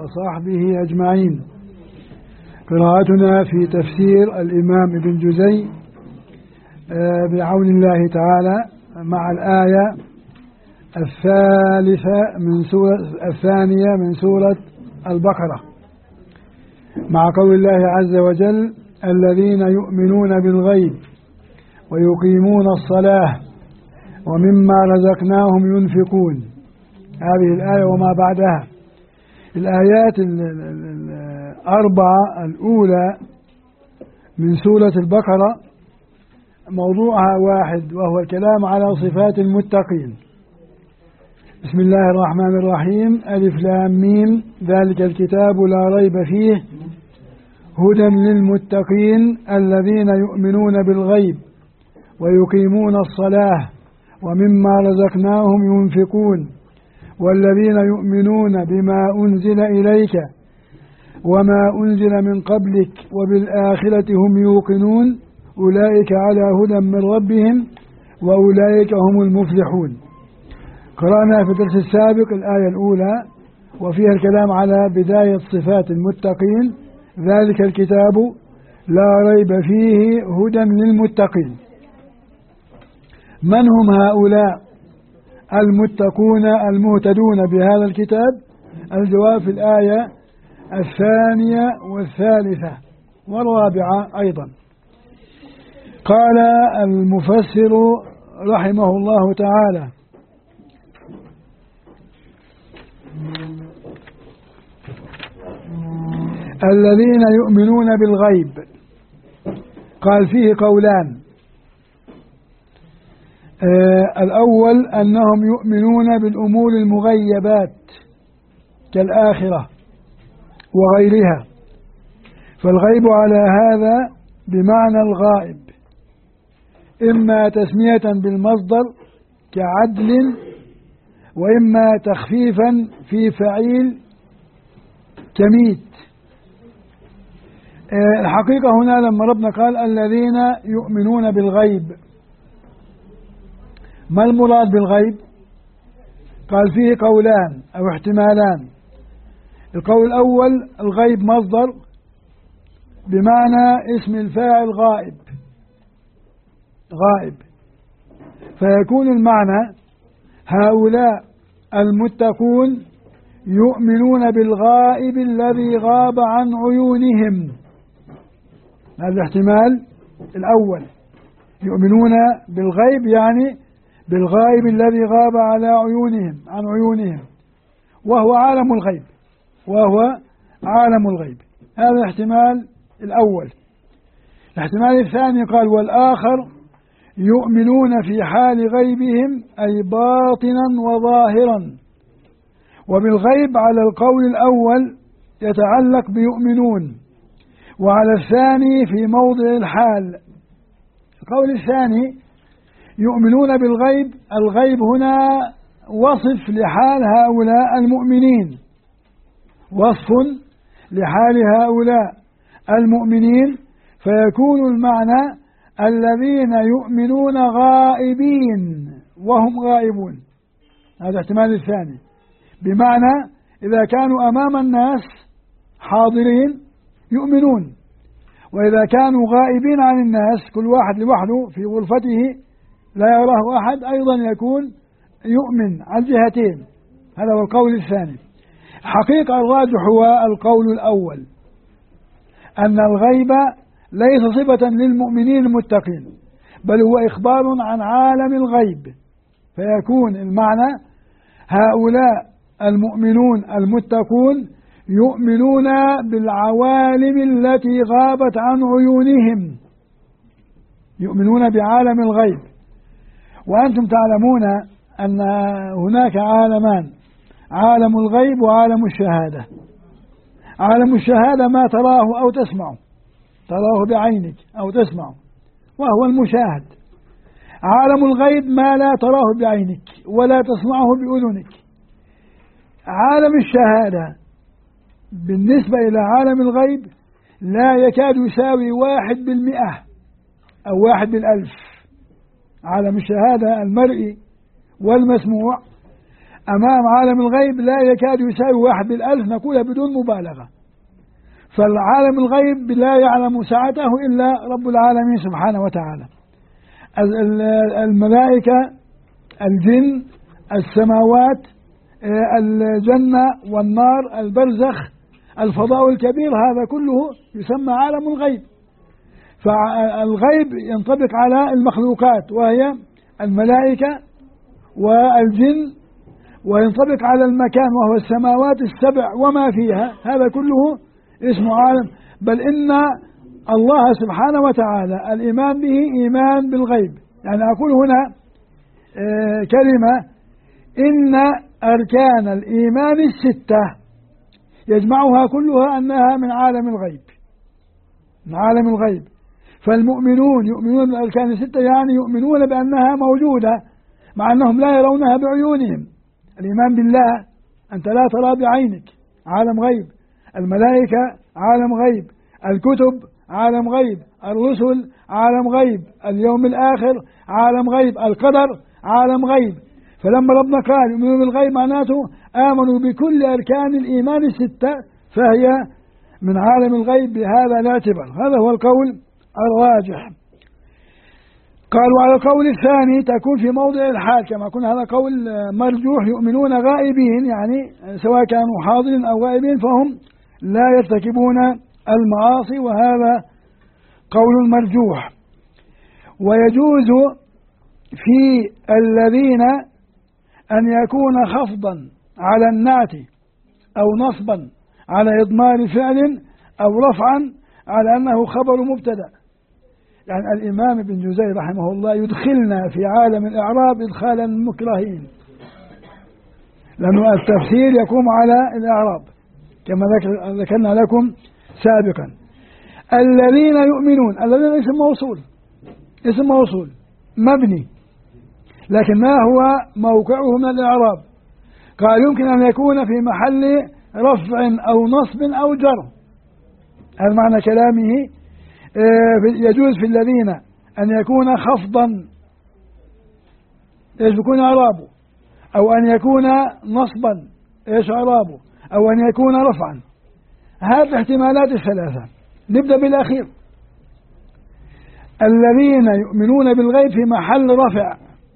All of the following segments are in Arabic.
وصحبه أجمعين. قراءتنا في تفسير الإمام ابن جزي بعون الله تعالى مع الآية الثانية من سورة البقرة، مع قول الله عز وجل: الذين يؤمنون بالغيب ويقيمون الصلاة ومما رزقناهم ينفقون. هذه الآية وما بعدها. الآيات الأربعة الأولى من سورة البقرة موضوعها واحد، وهو الكلام على صفات المتقين. بسم الله الرحمن الرحيم. ألف لام ميم، ذلك الكتاب لا ريب فيه هدى للمتقين الذين يؤمنون بالغيب ويقيمون الصلاة ومما رزقناهم ينفقون والذين يؤمنون بما أنزل إليك وما أنزل من قبلك وبالآخرة هم يوقنون أولئك على هدى من ربهم وأولئك هم المفلحون. قرأنا في الدرس السابق الآية الأولى وفيها الكلام على بداية صفات المتقين: ذلك الكتاب لا ريب فيه هدى للمتقين. من هم هؤلاء المتقون المهتدون بهذا الكتاب؟ الجواب في الآية الثانية والثالثة والرابعة أيضا. قال المفسر رحمه الله تعالى: الذين يؤمنون بالغيب. قال فيه قولان: الأول أنهم يؤمنون بالأمور المغيبات كالآخرة وغيرها، فالغيب على هذا بمعنى الغائب، إما تسمية بالمصدر كعدل، وإما تخفيفا في فعيل كميت. الحقيقة هنا لما ربنا قال الذين يؤمنون بالغيب، ما المراد بالغيب؟ قال فيه قولان أو احتمالان. القول الأول: الغيب مصدر بمعنى اسم الفاعل غائب، فيكون المعنى هؤلاء المتقون يؤمنون بالغائب الذي غاب عن عيونهم. هذا الاحتمال الأول، يؤمنون بالغيب يعني بالغائب الذي غاب عن عيونهم وهو عالم الغيب. هذا الاحتمال الأول. الاحتمال الثاني قال: والآخر يؤمنون في حال غيبهم أي باطنا وظاهرا. وبالغيب على القول الأول يتعلق بيؤمنون، وعلى الثاني في موضع الحال. القول الثاني يؤمنون بالغيب، الغيب هنا وصف لحال هؤلاء المؤمنين، وصف لحال هؤلاء المؤمنين، فيكون المعنى الذين يؤمنون غائبين وهم غائبون. هذا الاحتمال الثاني، بمعنى إذا كانوا أمام الناس حاضرين يؤمنون، وإذا كانوا غائبين عن الناس كل واحد لوحده في غرفته لا يراه أحد أيضا يكون يؤمن على الجهتين. هذا هو القول الثاني. حقيقة الراجح هو القول الأول، أن الغيب ليس صفة للمؤمنين المتقين، بل هو إخبار عن عالم الغيب، فيكون المعنى هؤلاء المؤمنون المتقون يؤمنون بالعوالم التي غابت عن عيونهم، يؤمنون بعالم الغيب. وأنتم تعلمون أن هناك عالمان: عالم الغيب وعالم الشهادة. عالم الشهادة ما تراه أو تسمعه، تراه بعينك أو تسمعه وهو المشاهد. عالم الغيب ما لا تراه بعينك ولا تسمعه بأذنك. عالم الشهادة بالنسبة إلى عالم الغيب لا يكاد يساوي 1% أو 1/1000. عالم الشهادة المرئي والمسموع أمام عالم الغيب لا يكاد يساوي 1 بالألف، نقولها بدون مبالغة. فالعالم الغيب لا يعلم ساعته إلا رب العالمين سبحانه وتعالى. الملائكة، الجن، السماوات، الجنة والنار، البرزخ، الفضاء الكبير، هذا كله يسمى عالم الغيب. فالغيب ينطبق على المخلوقات وهي الملائكة والجن، وينطبق على المكان وهو السماوات السبع وما فيها، هذا كله اسمه عالم. بل إن الله سبحانه وتعالى الإيمان به إيمان بالغيب. يعني أقول هنا كلمة: إن أركان الإيمان 6 يجمعها كلها أنها من عالم الغيب، من عالم الغيب. فالمؤمنون يؤمنون بالأركان 6، يعني يؤمنون بأنها موجودة مع أنهم لا يرونها بعيونهم. الإيمان بالله أنت لا ترى بعينك، عالم غيب. الملائكة عالم غيب، الكتب عالم غيب، الرسل عالم غيب، اليوم الآخر عالم غيب، القدر عالم غيب. فلما ربنا قال يؤمنون بالغيب معناته آمنوا بكل أركان الإيمان 6، فهي من عالم الغيب بهذا الاعتبار. هذا هو القول الراجح. قالوا على القول الثاني تكون في موضع الحال كما قلنا، هذا قول مرجوح: يؤمنون غائبين، يعني سواء كانوا حاضرين أو غائبين فهم لا يرتكبون المعاصي، وهذا قول مرجوح. ويجوز في الذين أن يكون خفضا على النعت أو نصبا على إضمار فعل أو رفعا على أنه خبر مبتدأ. يعني الإمام ابن جوزي رحمه الله يدخلنا في عالم الإعراب إدخالا مكرهين، لأن التفسير يقوم على الإعراب كما ذكرنا لكم سابقا. الذين يؤمنون، الذين اسم موصول، اسم موصول مبني، لكن ما هو موقعه من الإعراب؟ قال يمكن أن يكون في محل رفع أو نصب أو جر. هذا معنى كلامه. يجوز في الذين أن يكون خفضا، إيش بيكون إعرابه؟ أو أن يكون نصبا، إيش إعرابه؟ أو أن يكون رفعا. هذه الاحتمالات الثلاثة. نبدأ بالأخير: الذين يؤمنون بالغيب في محل رفع،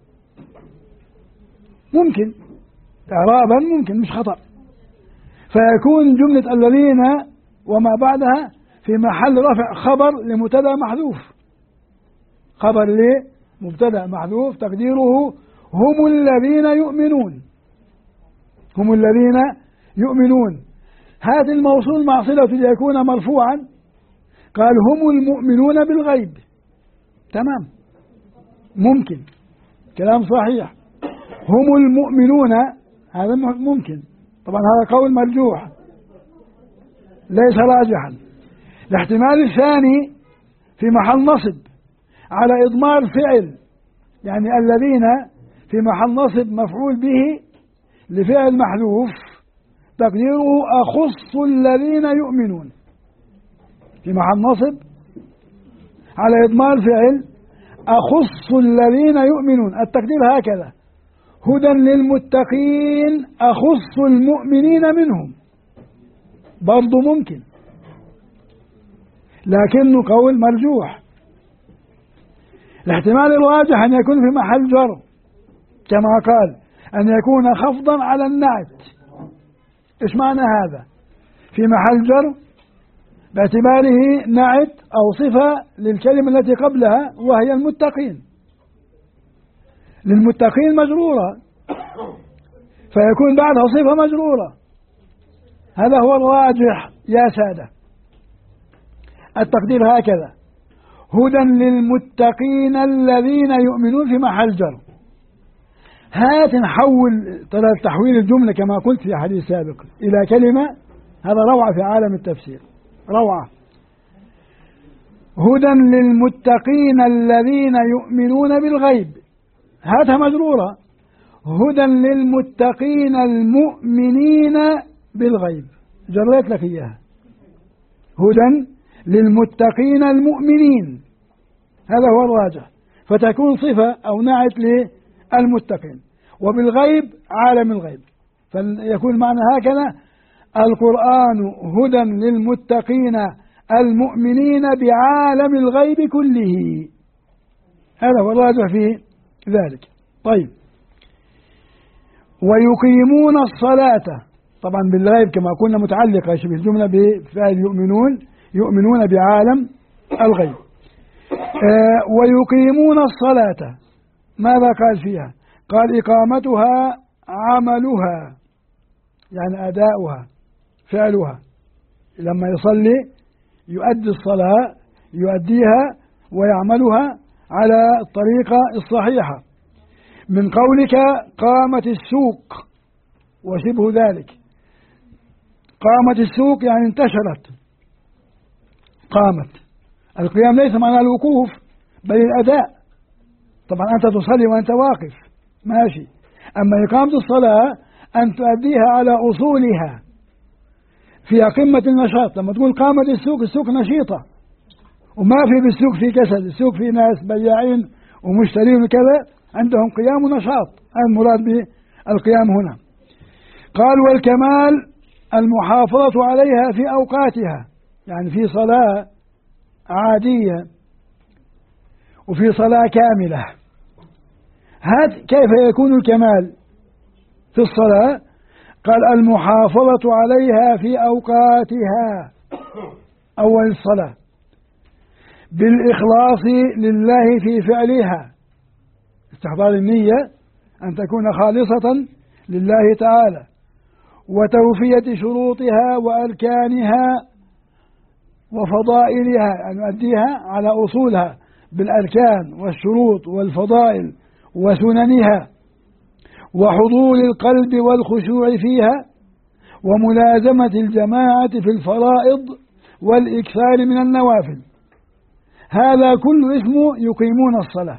ممكن إعرابا، ممكن مش خطأ، فيكون جملة الذين وما بعدها في محل رفع خبر لمبتدأ محذوف، خبر لمبتدأ محذوف تقديره هم الذين يؤمنون، هم الذين يؤمنون. هذا الموصول مع صلة ليكون مرفوعا، قال هم المؤمنون بالغيب، تمام، ممكن، كلام صحيح، هم المؤمنون، هذا ممكن. طبعا هذا قول مرجوح ليس راجحا. الاحتمال الثاني في محل نصب على إضمار فعل، يعني الذين في محل نصب مفعول به لفعل محذوف تقديره أخص الذين يؤمنون، في محل نصب على إضمار فعل أخص الذين يؤمنون، التقدير هكذا: هدى للمتقين أخص المؤمنين منهم، برضو ممكن، لكنه قول مرجوح. الاحتمال الراجح أن يكون في محل جر كما قال أن يكون خفضا على النعت. إيش معنى هذا؟ في محل جر باعتباره نعت أو صفة للكلمة التي قبلها وهي المتقين، للمتقين مجرورة، فيكون بعدها صفة مجرورة. هذا هو الراجح يا سادة. التقدير هكذا: هدى للمتقين الذين يؤمنون في محل جر. هات نحول تحويل الجملة كما قلت في حديث سابق إلى كلمة، هذا روعة في عالم التفسير، روعة. هدى للمتقين الذين يؤمنون بالغيب، هاتها مجرورة: هدى للمتقين المؤمنين بالغيب، جريت لك إياها، هدى للمتقين المؤمنين، هذا هو الراجح، فتكون صفة أو نعت للمتقين. وبالغيب عالم الغيب. فيكون معنى هكذا: القرآن هدى للمتقين المؤمنين بعالم الغيب كله. هذا هو الراجح في ذلك. طيب، ويقيمون الصلاة، طبعا بالغيب كما قلنا متعلقة شبه الجملة بفعل يؤمنون بعالم الغيب. ويقيمون الصلاة، ماذا قال فيها؟ قال: إقامتها عملها، يعني أداؤها، فعلها. لما يصلي يؤدي الصلاة، يؤديها ويعملها على الطريقة الصحيحة. من قولك قامت السوق وشبه ذلك. قامت السوق يعني انتشرت. قامت، القيام ليس معنى الوقوف بل الأداء. طبعا أنت تصلي وأنت واقف ماشي، أما إقامة الصلاة أن تؤديها على أصولها في قمة النشاط. لما تقول قامت السوق، السوق نشيطة، وما في بالسوق في كسل، السوق في ناس بياعين ومشترين وكذا عندهم قيام ونشاط. هذا المراد بالقيام هنا. قال: والكمال المحافظة عليها في أوقاتها، يعني في صلاة عادية وفي صلاة كاملة. هذا كيف يكون الكمال في الصلاة؟ قال: المحافظة عليها في أوقاتها، أول الصلاة، بالإخلاص لله في فعلها، استحضار النية أن تكون خالصة لله تعالى، وتوفية شروطها وأركانها وفضائلها، أن يؤديها على أصولها بالأركان والشروط والفضائل وسننها، وحضور القلب والخشوع فيها، وملازمة الجماعة في الفرائض والإكثار من النوافل. هذا كل اسمه يقيمون الصلاة.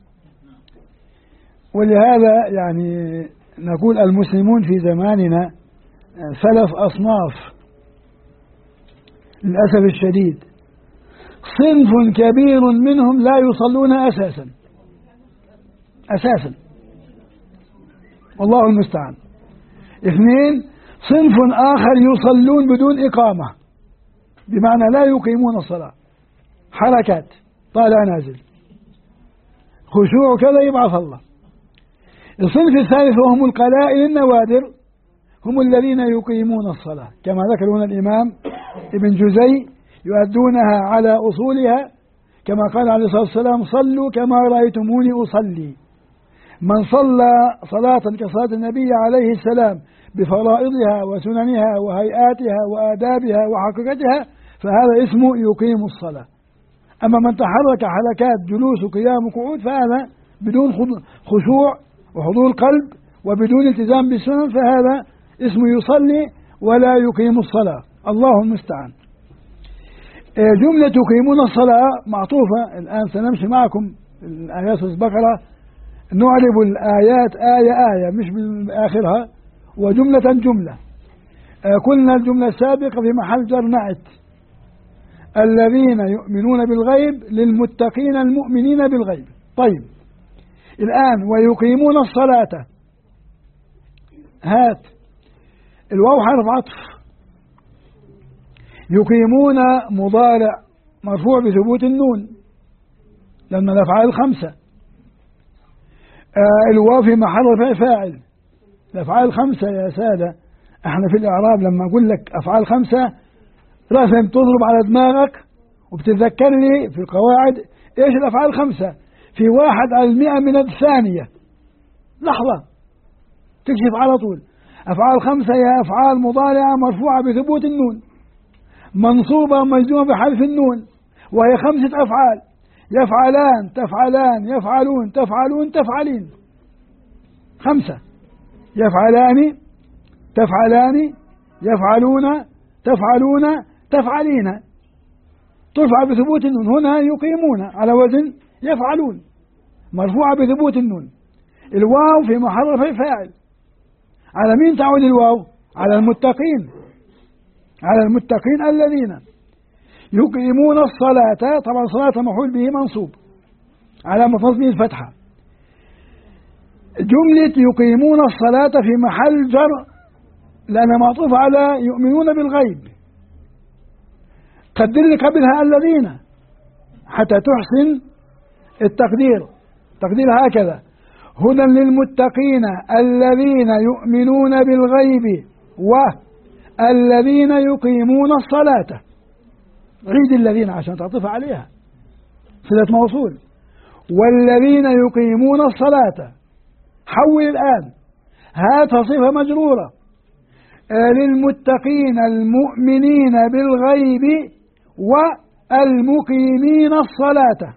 ولهذا يعني نقول المسلمون في زماننا ثلاث أصناف للأسف الشديد. صنف كبير منهم لا يصلون أساسا والله المستعان. اثنين، صنف آخر يصلون بدون إقامة، بمعنى لا يقيمون الصلاة، حركات طالع نازل، خشوع كذا يبعث الله. الصنف الثالث وهم القلائل النوادر، هم الذين يقيمون الصلاة كما ذكر هنا الإمام ابن جزي، يؤدونها على أصولها كما قال عليه الصلاة والسلام: صلوا كما رأيتموني أصلي. من صلى صلاة كصلاة النبي عليه السلام بفرائضها وسننها وهيئاتها وآدابها وحقيقتها فهذا اسمه يقيم الصلاة. أما من تحرك حركات جلوس وقيام وقعود فهذا بدون خشوع وحضور القلب وبدون التزام بالسنن، فهذا اسمه يصلي ولا يقيم الصلاة. الله المستعان. جملة يقيمون الصلاة معطوفة. الآن سنمشي معكم الآيات البقرة، نعرب الآيات آية مش بآخرها، وجملة جملة. قلنا الجملة السابقة في محل جر نعت: الذين يؤمنون بالغيب للمتقين المؤمنين بالغيب. طيب، الآن ويقيمون الصلاة، هات الواو حرف عطف. يقيمون مضارع مرفوع بثبوت النون لأن الأفعال خمسة. الواو في محل رفع فاعل. الأفعال خمسة يا سادة. احنا في الإعراب لما أقول لك أفعال خمسة راسا تضرب على دماغك وبتتذكر لي في القواعد ايش الأفعال خمسة. في 1/100 من الثانية، لحظة تكشف على طول. أفعال خمسة هي أفعال مضارعة مرفوعة بثبوت النون، منصوبة مجزومة بحذف النون، وهي 5 أفعال: يفعلان، تفعلان، يفعلون، تفعلون، تفعلين. 5: يفعلان، تفعلان، يفعلون، تفعلون، تفعلين. ترفع بثبوت النون. هنا يقيمون على وزن يفعلون، مرفوعة بثبوت النون. الواو في محل رفع فاعل. على مين تعود الواو؟ على المتقين، على المتقين الذين يقيمون الصلاة. طبعا صلاة مفعول به منصوب على نصبه الفتحة. جملة يقيمون الصلاة في محل جر لأنها معطوفة على يؤمنون بالغيب، قدر لي قبلها الذين حتى تحسن التقدير. تقدير هكذا: هدى للمتقين الذين يؤمنون بالغيب والذين يقيمون الصلاة. عيد الذين عشان تعطف عليها صلة موصول. والذين يقيمون الصلاة، حول الآن هات صفة مجرورة للمتقين المؤمنين بالغيب والمقيمين الصلاة.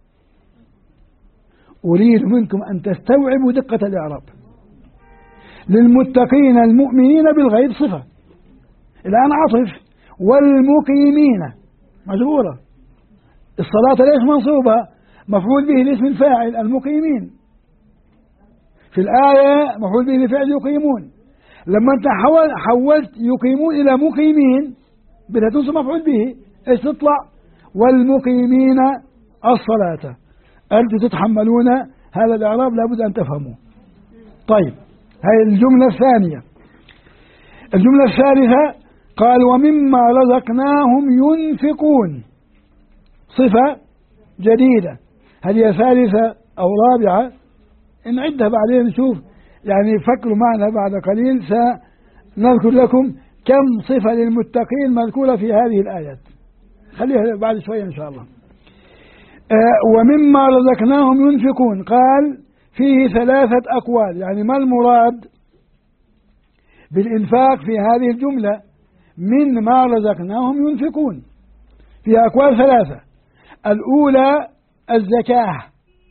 أريد منكم أن تستوعبوا دقة الإعراب. للمتقين المؤمنين بالغيب صفة، الآن عطف، والمقيمين مجرورة. الصلاة ليش منصوبة؟ مفعول به لاسم الفاعل المقيمين، في الآية مفعول به لفعل يقيمون. لما أنت حولت يقيمون إلى مقيمين بدها تنصب مفعول به، إيش تطلع؟ والمقيمين الصلاة. أنتم تتحملون هذا الإعراب، لابد أن تفهموه. طيب، هذه الجملة الثانية. الجملة الثالثة قال: ومما رزقناهم ينفقون. صفة جديدة، هل هي ثالثة أو رابعة؟ نعدها بعدين نشوف، يعني فكروا معنا بعد قليل سنذكر لكم كم صفة للمتقين مذكورة في هذه الآيات، خليها بعد شوية إن شاء الله. ومما رزقناهم ينفقون، قال فيه ثلاثة أقوال، يعني ما المراد بالإنفاق في هذه الجملة؟ من ما رزقناهم ينفقون فيها أقوال ثلاثة. الأولى الزكاة،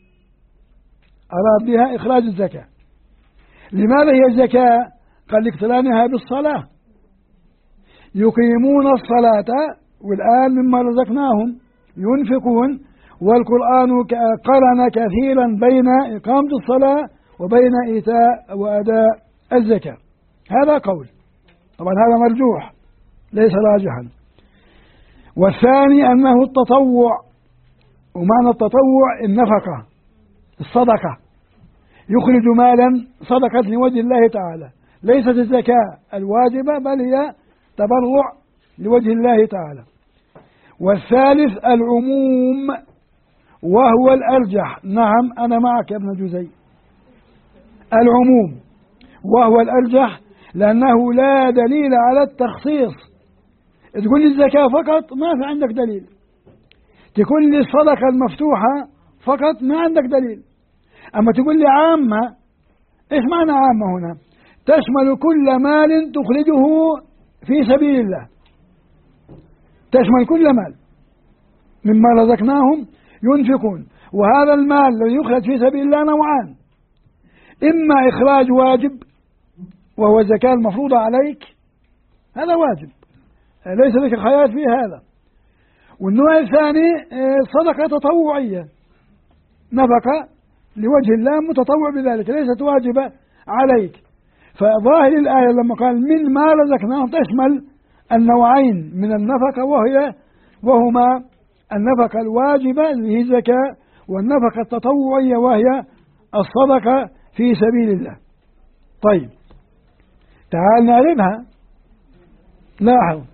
أراد بها إخراج الزكاة. لماذا هي الزكاة؟ قال لاقترانها بالصلاة. يقيمون الصلاة والآن مما رزقناهم ينفقون، والقرآن قرن كثيرا بين إقامة الصلاة وبين إيتاء وأداء الزكاة. هذا قول، طبعا هذا مرجوح ليس راجحا. والثاني أنه التطوع، ومعنى التطوع النفقة، الصدقة، يخرج مالا صدقة لوجه الله تعالى، ليست الزكاة الواجبة بل هي تبرع لوجه الله تعالى. والثالث العموم وهو الأرجح. نعم أنا معك يا ابن جزي، العموم وهو الأرجح، لأنه لا دليل على التخصيص. تقول لي الزكاة فقط ما في عندك دليل، تقول لي الصدقة المفتوحة فقط ما عندك دليل. أما تقول لي عامة، إيش معنى عامة هنا؟ تشمل كل مال تخرجه في سبيل الله، تشمل كل مال. مما رزقناهم ينفقون، وهذا المال الذي يخرج في سبيل الله نوعان: إما إخراج واجب وهو الزكاة المفروضة عليك، هذا واجب ليس لك خيار في هذا. والنوع الثاني صدقة تطوعية، نفقة لوجه الله متطوع بذلك، ليست واجبة عليك. فظاهر الآية لما قال من ما رزقناهم تشمل النوعين من النفقة، وهما النفقة الواجبة اللي هي الزكاة، والنفقة التطوعية وهي الصدقة في سبيل الله. طيب تعال نعرفها. لاحظ: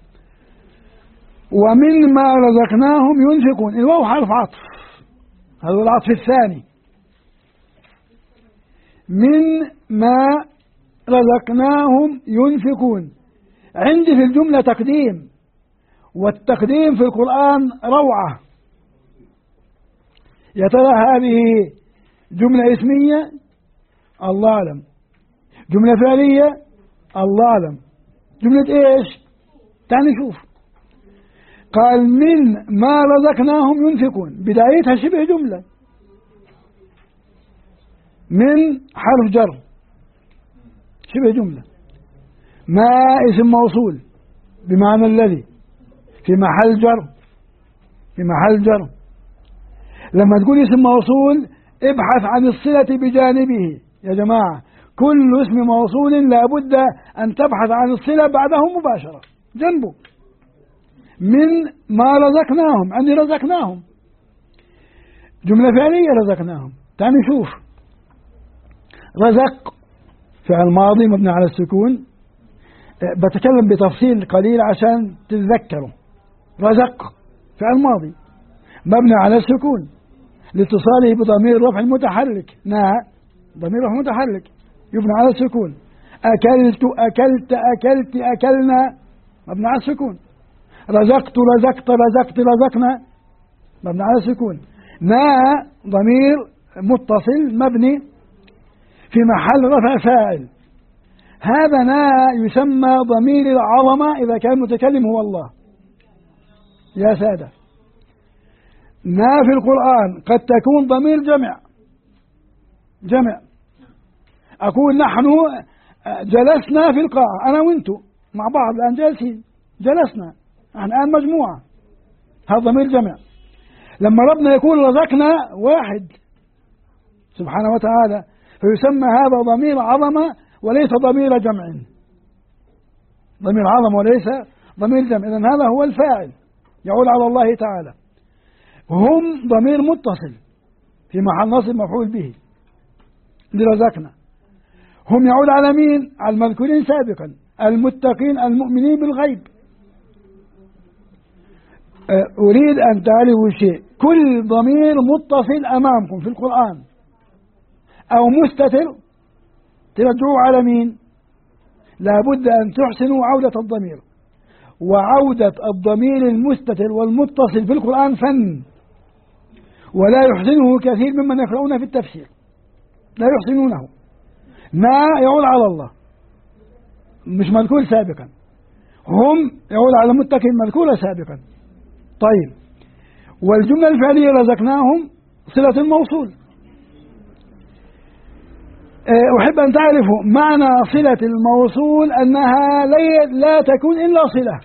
ومما رزقناهم ينفقون، الواو حرف عطف، هذا العطف الثاني. من ما رزقناهم ينفقون، عندي في الجملة تقديم، والتقديم في القرآن روعة. يا ترى هذه جملة اسمية؟ الله أعلم. جملة فعلية؟ الله أعلم. جملة إيش؟ تعال نشوف. قال من ما رزقناهم ينفقون، بدايتها شبه جملة، من حرف جر شبه جملة، ما اسم موصول بمعنى الذي في محل جر، في محل جر. لما تقول اسم موصول ابحث عن الصلة بجانبه يا جماعة، كل اسم موصول لابد أن تبحث عن الصلة بعده مباشرة جنبه. من ما رزقناهم، عندي رزقناهم جملة فعلية، رزقناهم. تعال نشوف. رزق فعل ماضي مبني على السكون. بتكلم بتفصيل قليل عشان تتذكروا. رزق فعل ماضي مبني على السكون لاتصاله بضمير الرفع المتحرك. ضمير رفع متحرك يبنى على السكون. أكلت أكلت أكلت أكلنا مبني على السكون. رزقت رزقت رزقت رزقنا مبني على السكون. ضمير متصل مبني في محل رفع فاعل. هذا يسمى ضمير العظمة إذا كان المتكلم هو الله. يا سادة، في القرآن قد تكون ضمير جمع. أقول نحن جلسنا في القاعة، أنا وأنتم مع بعض الآن جالسين، جلسنا نحن الآن مجموعة، هذا ضمير جمع. لما ربنا يقول رزقنا واحد سبحانه وتعالى فيسمى هذا ضمير عظمة وليس ضمير جمع. ضمير عظمة وليس ضمير جمع. إذن هذا هو الفاعل يعود على الله تعالى. هم ضمير متصل في محل نصب مفعول به لرزقنا. هم يعود على مين؟ على المذكورين سابقا، المتقين المؤمنين بالغيب. أريد أن تعرفوا شيء، كل ضمير متصل أمامكم في القرآن أو مستتر ترجعوا على مين؟ لابد أن تحسنوا عودة الضمير. وعودة الضمير المستتر والمتصل في القرآن فن، ولا يحسنه كثير ممن يقرؤون في التفسير، لا يحسنونه. يعود على الله مش مذكور سابقا، هم يعود على المتقين مذكورة سابقا. طيب، والجملة الفعلية رزقناهم صلة الموصول. أحب أن تعرفوا معنى صلة الموصول أنها لا تكون إلا صلة،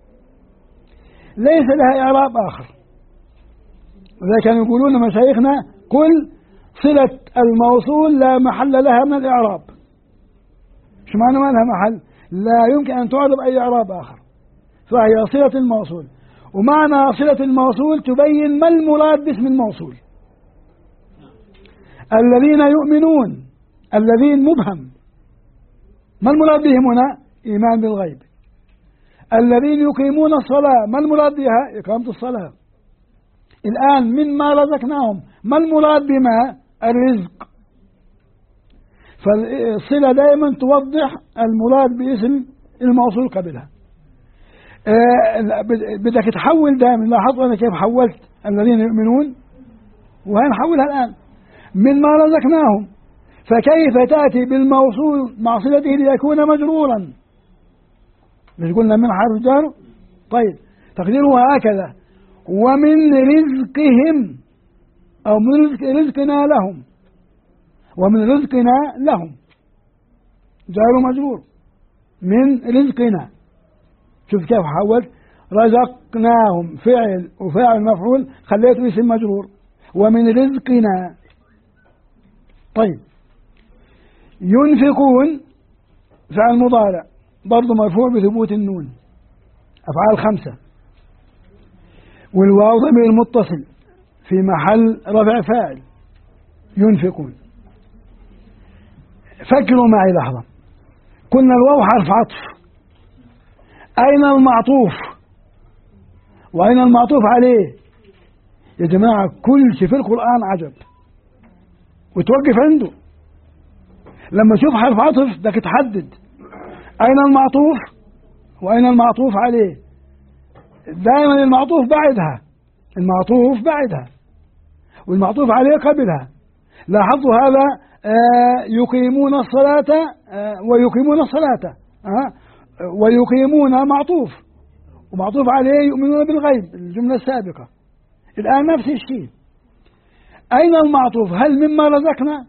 ليس لها إعراب آخر. وذلك كانوا يقولون مشايخنا قل صلة الموصول لا محل لها من الإعراب. شو معنى ما لها محل؟ لا يمكن أن تعرب أي إعراب آخر، فهي صلة الموصول. ومعنى صلة الموصول تبين ما المراد باسم الموصول. الذين يؤمنون، الذين مبهم، ما المراد بهم هنا؟ إيمان بالغيب. الذين يقيمون الصلاة، ما المراد بها؟ إقامة الصلاة. الآن مما رزقناهم، ما المراد بما؟ الرزق. فالصلة دائما توضح المراد باسم الموصول قبلها. بدك تحول دائما. لاحظت أنا كيف حولت الذين يؤمنون وهنحولها الآن مما رزقناهم. فكيف تأتي بالموصول مع صلته ليكون مجرورا؟ مش قلنا من حرف جر؟ طيب، تقديره هكذا: ومن رزقهم، أو من رزقنا لهم، ومن رزقنا لهم جار مجرور من رزقنا. شوف كيف حولت رزقناهم فعل وفاعل مفعول خليته اسم مجرور ومن رزقنا. طيب، ينفقون فعل مضارع برضه مرفوع بثبوت النون، أفعال 5، والواو ضمير متصل في محل رفع فاعل. ينفقون. فكروا معي لحظة، قلنا الواو حرف عطف، أين المعطوف وأين المعطوف عليه؟ يا جماعة كل شيء في القرآن عجب وتوقف عنده. لما تشوف حرف عطف بدك تحدد أين المعطوف وأين المعطوف عليه. دائما المعطوف بعدها، المعطوف بعدها والمعطوف عليه قبلها. لاحظوا هذا يقيمون الصلاة ويقيمون الصلاة، ويقيمون معطوف ومعطوف عليه يؤمنون بالغيب، الجملة السابقة. الآن نفس الشيء. أين المعطوف؟ هل مما رزقنا؟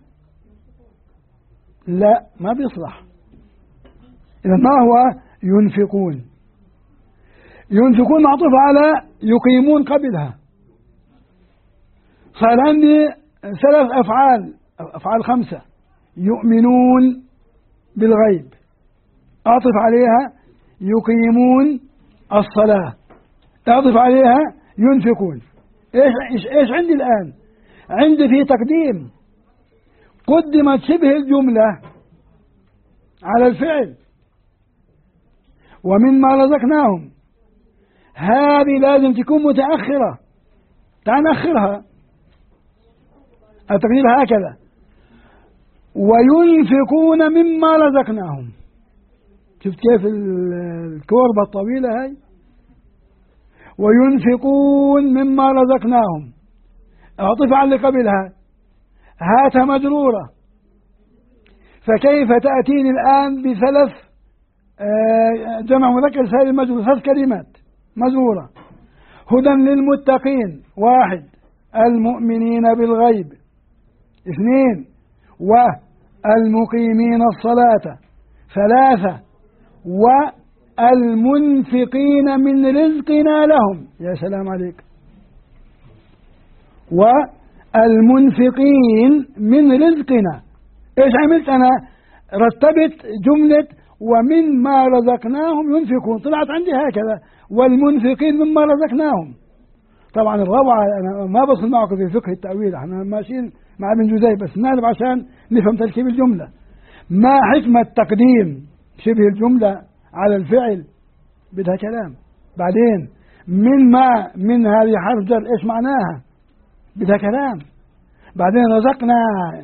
لا، ما بيصلح. إذا ما هو؟ ينفقون. ينفقون معطوف على يقيمون قبلها. صار عندي 3 أفعال 5. يؤمنون بالغيب أعطف عليها يقيمون الصلاة، أعطف عليها ينفقون. إيش عندي الآن؟ عندي في تقديم قدمت شبه الجملة على الفعل ومما رزقناهم، هذه لازم تكون متأخرة، تعال نأخرها. التقدير هكذا: وينفقون مما رزقناهم. شفت كيف الكوربة الطويلة هاي؟ وينفقون مما رزقناهم، أعطف على اللي قبلها، هات مجرورة، فكيف تأتيني الآن بثلاث جمع مذكر سالم مجرور، 3 كلمات مجرورة. هدى للمتقين 1، المؤمنين بالغيب 2، والمقيمين الصلاة 3، والمنفقين من رزقنا لهم. يا سلام عليك. والمنفقين من رزقنا. ايش عملت أنا؟ رتبت جملة ومما رزقناهم ينفقون، طلعت عندي هكذا: والمنفقين مما رزقناهم. طبعا الروعة، أنا ما بدخل معكم في فقه التأويل، احنا ماشيين مع ابن جزي بس نقلب عشان نفهم تركيب الجملة. ما حكمة تقديم شبه الجملة على الفعل؟ بدها كلام. بعدين من هذه حرف جر، ايش معناها؟ بدها كلام. بعدين رزقنا،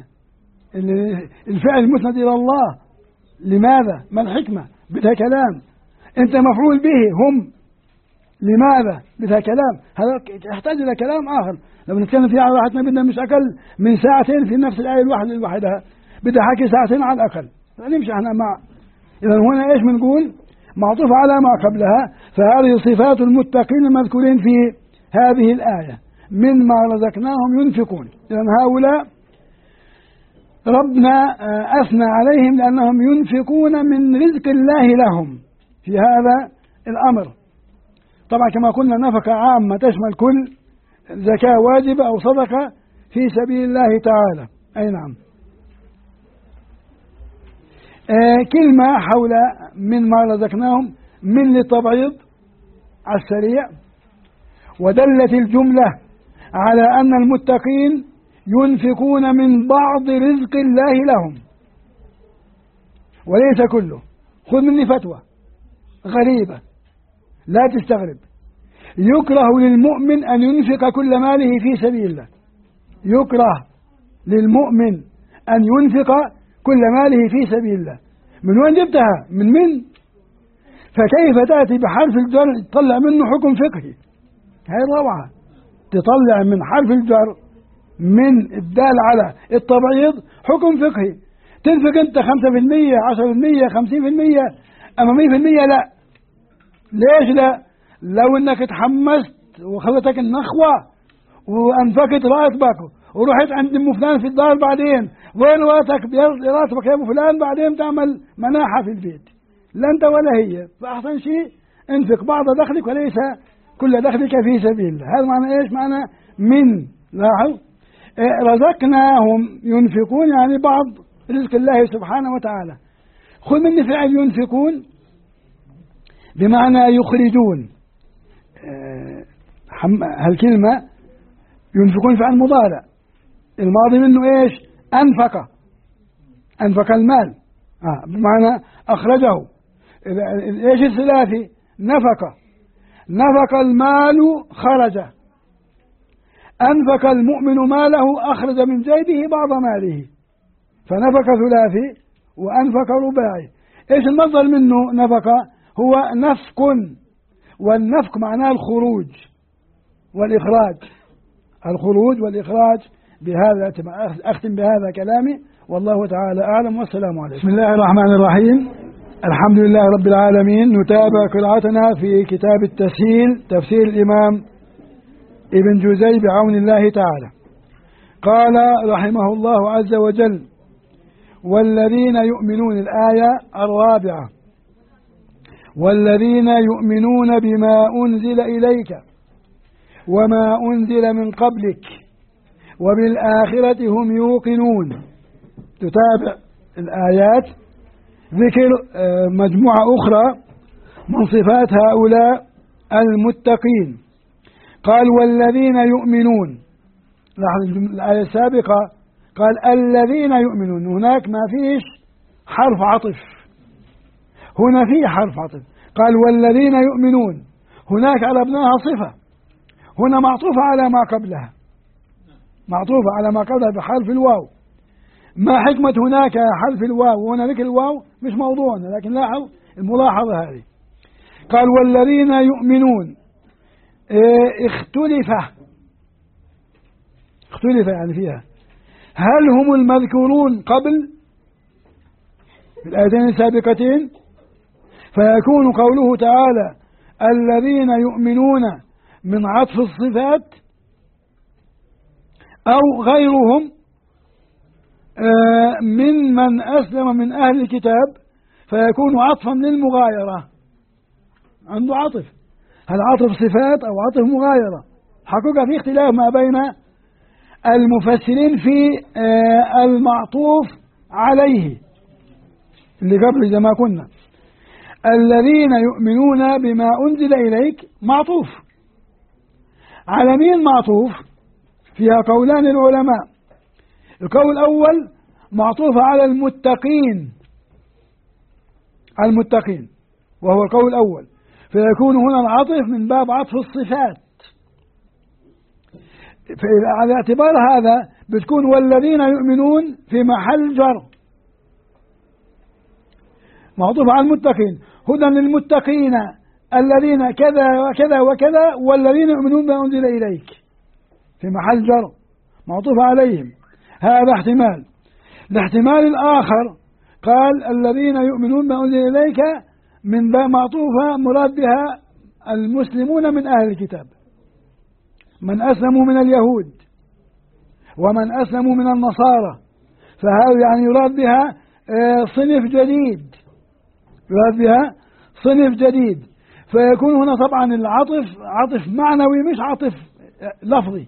الفعل مسند إلى الله، لماذا؟ ما الحكمة؟ بدها كلام. أنت مفعول به، هم، لماذا؟ بدها كلام. هذا يحتاج إلى كلام آخر لو نتكلم فيه على راحتنا، بدنا مش أقل من 2 ساعة في نفس الآية الواحدة لوحدها، بدها حكي 2 ساعة على الأقل، نمشي احنا مع. إذا هنا إيش بنقول؟ معطوف على ما قبلها. فهذه صفات المتقين المذكورين في هذه الآية: مما رزقناهم ينفقون. إذا هؤلاء ربنا أثنى عليهم لأنهم ينفقون من رزق الله لهم في هذا الأمر. طبعا كما قلنا نفقة عامة تشمل كل زكاة واجبة أو صدقة في سبيل الله تعالى. أي نعم. كلمة حول مما رزقناهم، من للتبعيض على السريع، ودلت الجملة على أن المتقين ينفقون من بعض رزق الله لهم وليس كله. خذ مني فتوى غريبة لا تستغرب: يكره للمؤمن أن ينفق كل ماله في سبيل الله. يكره للمؤمن أن ينفق كل ماله في سبيل الله. من وين جبتها؟ من فكيف تأتي بحرف الجر تطلع منه حكم فقهي؟ هاي روعة، تطلع من حرف الجر من الدال على التبعيض حكم فقهي. تنفق أنت 5%، 10%، 50%، أما 100% لا. ليش لا؟ لو أنك اتحمست وخذتك النخوة وأنفقت راتبك ورحت عند أم فلان في الدار، بعدين وين راتبك يا أبو فلان؟ بعدين تعمل مناحة في البيت، لا أنت ولا هي. فأحسن شيء انفق بعض دخلك وليس كل دخلك في سبيل الله. هذا معنى إيش؟ معنى من. لاحظ: رزقناهم ينفقون، يعني بعض رزق الله سبحانه وتعالى. خذ من فعل ينفقون بمعنى يخرجون. هالكلمة ينفقون فعل مضارع، الماضي منه إيش؟ أنفق المال، بمعنى أخرجه. إيش الثلاثي؟ نفق المال خرج. أنفق المؤمن ماله أخرج من جيبه بعض ماله، فنفق ثلاثي وأنفق رباعي. إيش المصدر منه؟ نفق هو نفق، والنفق معناه الخروج والإخراج. الخروج والإخراج. بهذا أختم بهذا كلامي، والله تعالى أعلم، والسلام عليكم. بسم الله الرحمن الرحيم. الحمد لله رب العالمين. نتابع قراءتنا في كتاب التسهيل، تفسير الإمام ابن جزي بعون الله تعالى. قال رحمه الله عز وجل: والذين يؤمنون، الآية 4، والذين يؤمنون بما أنزل إليك وما أنزل من قبلك وبالآخرة هم يوقنون. تتابع الآيات ذكر مجموعة أخرى من صفات هؤلاء المتقين. قال: والذين يؤمنون. لاحظ الآية السابقة قال الذين يؤمنون، هناك ما فيش حرف عطف، هنا فيه حرف عطف. قال والذين يؤمنون، هناك علبناها صفة، هنا معطوفة على ما قبلها، معطوفة على ما قبلها بحرف الواو. ما حكمة هناك حرف الواو وهنا ذكر الواو؟ مش موضوعنا، لكن لاحظ الملاحظة هذه. قال والذين يؤمنون اختلف يعني فيها هل هم المذكورون قبل في الآيتين السابقتين، فيكون قوله تعالى الذين يؤمنون من عطف الصفات، أو غيرهم من أسلم من أهل الكتاب، فيكون عطفا للمغايرة، عنده عطف، هل عطف صفات أو عطف مغايرة؟ حقيقة في اختلاف ما بين المفسرين في المعطوف عليه اللي قبل زي ما كنا. الذين يؤمنون بما أنزل إليك معطوف على مين؟ معطوف فيها قولان العلماء. القول الأول معطوف على المتقين، المتقين، وهو القول الأول، فيكون هنا العطف من باب عطف الصفات. على اعتبار هذا بتكون والذين يؤمنون في محل جر، معطوف على المتقين، هدى للمتقين الذين كذا وكذا وكذا والذين يؤمنون بما أنزل إليك، في محل جر معطوف عليهم. هذا احتمال. الاحتمال الآخر قال الذين يؤمنون بما أنزل إليك من معطوفة مراد بها المسلمون من أهل الكتاب، من أسلموا من اليهود ومن أسلموا من النصارى، فهذا يعني يراد بها صنف جديد، يراد بها صنف جديد. فيكون هنا طبعا العطف عطف معنوي مش عطف لفظي.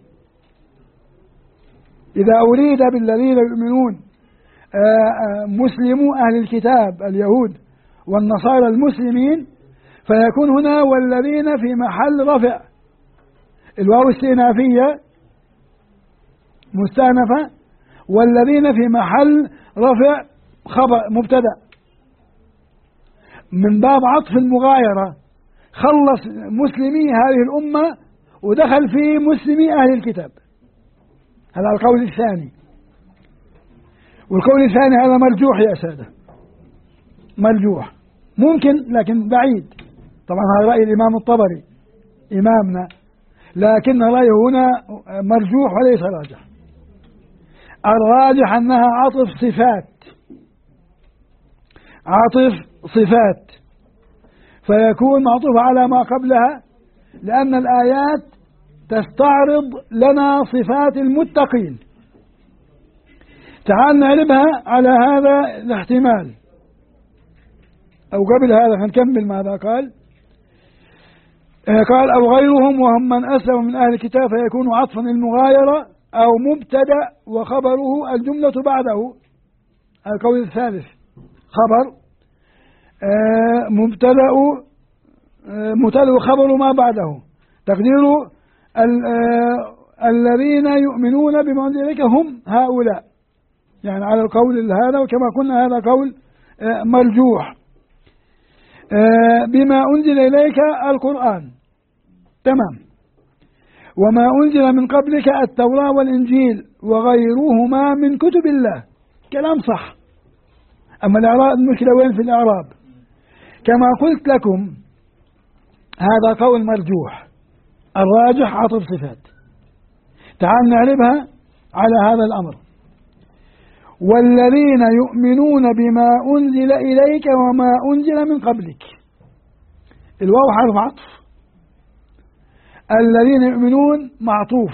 إذا أريد بالذين يؤمنون مسلمو أهل الكتاب اليهود والنصارى المسلمين، فيكون هنا والذين في محل رفع، الواو استئنافية مستأنفة، والذين في محل رفع خبر مبتدأ من باب عطف المغايرة، خلص مسلمي هذه الأمة ودخل في مسلمي أهل الكتاب. هذا القول الثاني. والقول الثاني هذا مرجوح يا سادة، مرجوح ممكن لكن بعيد. طبعا هذا رأي الإمام الطبري إمامنا، لكن رأيه هنا مرجوح وليس راجح. الراجح أنها عطف صفات، عطف صفات، فيكون معطوف على ما قبلها، لأن الآيات تستعرض لنا صفات المتقين. تعال نعربها على هذا الاحتمال، أو قبل هذا نكمل ماذا قال. قال أو غيرهم وهم من أسلم من أهل الكتاب، فيكون عطفا المغايرة أو مبتدأ وخبره الجملة بعده. القول الثالث خبر مبتدأ خبر ما بعده، تقديره الذين يؤمنون بما أنزل إليك هم هؤلاء، يعني على القول هذا. وكما قلنا هذا قول مرجوح. بما أنزل إليك القرآن، تمام. وما أنزل من قبلك التوراة والإنجيل وغيرهما من كتب الله، كلام صح. أما الإعراب المشكلة وين؟ في الإعراب. كما قلت لكم هذا قول مرجوح، الراجح عطف صفات. تعال نعربها على هذا الأمر. والذين يؤمنون بما أنزل إليك وما أنزل من قبلك، الواو حرف عطف، الذين يؤمنون معطوف،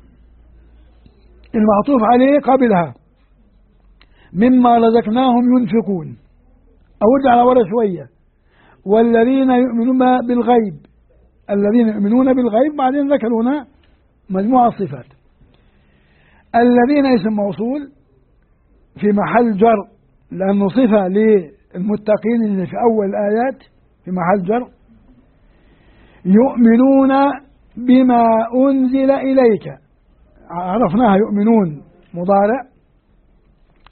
المعطوف عليه قبلها مما رزقناهم ينفقون، أو ارجع ورا شوية. والذين يؤمنون بالغيب، الذين يؤمنون بالغيب، بعدين ذكرونا مجموعة صفات. الذين اسم موصول في محل جر، لأنه صفة للمتقين اللي في أول الآيات في محل جر. يؤمنون بما أنزل إليك، عرفناها يؤمنون مضارع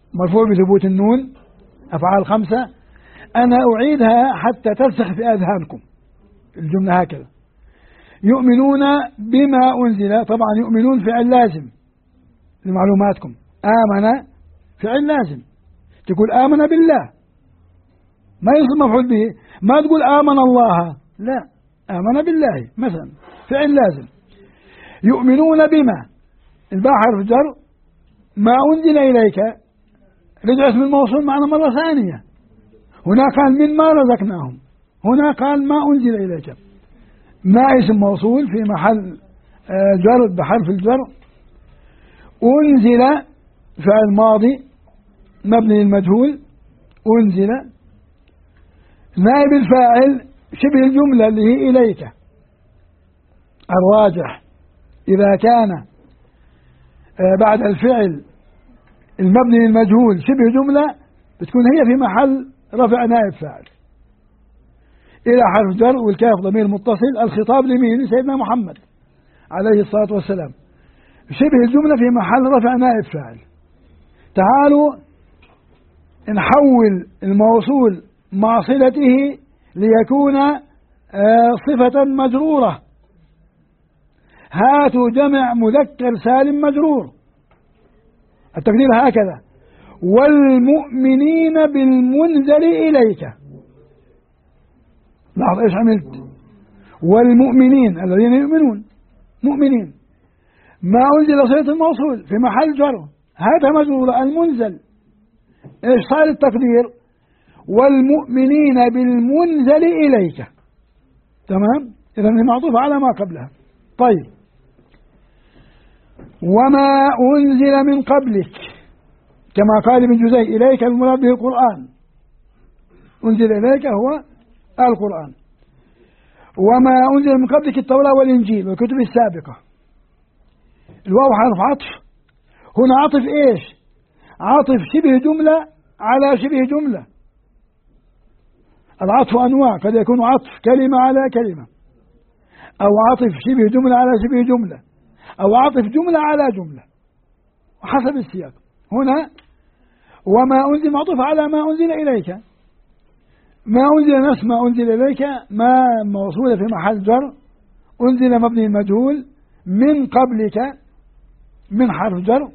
مرفوع بثبوت النون، أفعال 5. أنا أعيدها حتى ترسخ في أذهانكم الجملة هكذا. يؤمنون بما أنزل، طبعا يؤمنون فعل لازم لمعلوماتكم، آمن فعل لازم، تقول آمن بالله، ما يصير مفعول به، ما تقول آمن الله، لا، آمن بالله مثلا فعل لازم. يؤمنون بما، الباء حرف جر، ما أنزل إليك، رجع اسم الموصول معنا مرة ثانية، هنا قال من ما رزقناهم، هنا قال ما أنزل إليك، ما اسم موصول في محل جر بحرف الجر. أنزل فعل ماضي مبني للمجهول، أنزل نائب الفاعل شبه الجملة اللي هي إليك، الراجح إذا كان بعد الفعل المبني للمجهول شبه جملة بتكون هي في محل رفع نائب فاعل. إلى حرف جر والكاف ضمير متصل، الخطاب لمين؟ سيدنا محمد عليه الصلاة والسلام، شبه الجملة في محل رفع نائب فاعل. تعالوا نحول الموصول مع صلته ليكون صفة مجرورة. هاتوا جمع مذكر سالم مجرور، التقدير هكذا: والمؤمنين بالمنزل إليك. لاحظ ايش عملت؟ والمؤمنين الذين يؤمنون، مؤمنين، ما أنزل صلة الموصول في محل جر، هذا مجرور، المنزل ايش صار التقدير؟ والمؤمنين بالمنزل إليك. تمام؟ إذا معطوف على ما قبلها. طيب، وما أنزل من قبلك، كما قال ابن جزي: إليك المراد به القرآن، أنزل إليك هو القرآن. وما أنزل من قبلك التوراة والإنجيل والكتب السابقة. الواو حرف عطف، هنا عطف إيش؟ عطف شبه جملة على شبه جملة. العطف أنواع، قد يكون عطف كلمة على كلمة، أو عطف شبه جملة على شبه جملة، أو عطف جملة على جملة، وحسب السياق. هنا وما أنزل معطوف على ما أنزل إليك، ما أنزل نفس ما أنزل إليك، ما موصولة في محل جر، أنزل مبني المجهول، من قبلك من حرف جر،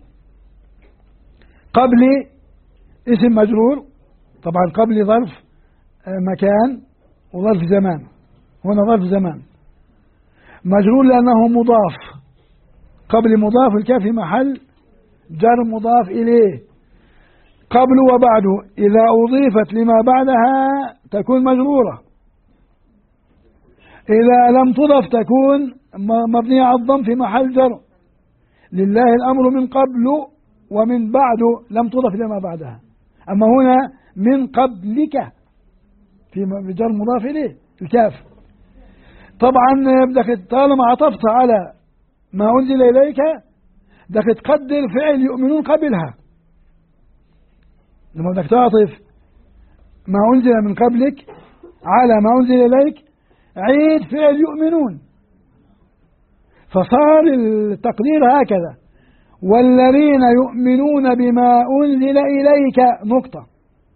قبل اسم مجرور، طبعا قبل ظرف مكان وظرف زمان، هنا ظرف زمان، مجرور لأنه مضاف، قبل مضاف، الكاف في محل جر مضاف إليه. قبل وبعد إذا أضيفت لما بعدها تكون مجرورة، إذا لم تضف تكون مبنية على الضم في محل جر. لله الأمر من قبل ومن بعد لم تضف لما بعدها، أما هنا من قبلك في جر مضاف إليه الكاف. طبعا بدك طالما عطفت على ما أنزل إليك بدك تقدر فعل يؤمنون قبلها. لما بدك تعطف ما أنزل من قبلك على ما أنزل إليك عيد فعل يؤمنون، فصار التقدير هكذا: والذين يؤمنون بما أنزل إليك نقطة،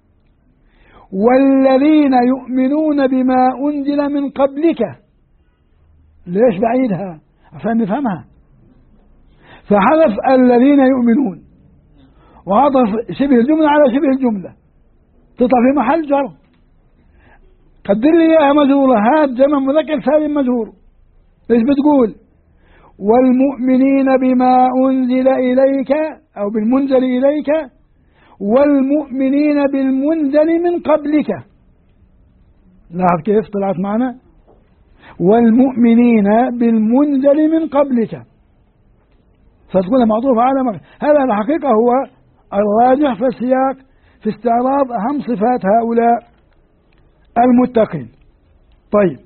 والذين يؤمنون بما أنزل من قبلك. ليش بعيدها؟ عشان نفهمها. فحذف الذين يؤمنون وعطف شبه الجملة على شبه الجملة، تطلع في محل جر. قدر لي إياها مجرورة، هات جمع مذكر سالم مجرور. ليش بتقول والمؤمنين بما أنزل إليك أو بالمنزل إليك، والمؤمنين بالمنزل من قبلك؟ لاحظ كيف طلعت معنا والمؤمنين بالمنزل من قبلك، فتكون معطوفة على هذا الحقيقة هو الراجح في السياق في استعراض أهم صفات هؤلاء المتقين. طيب،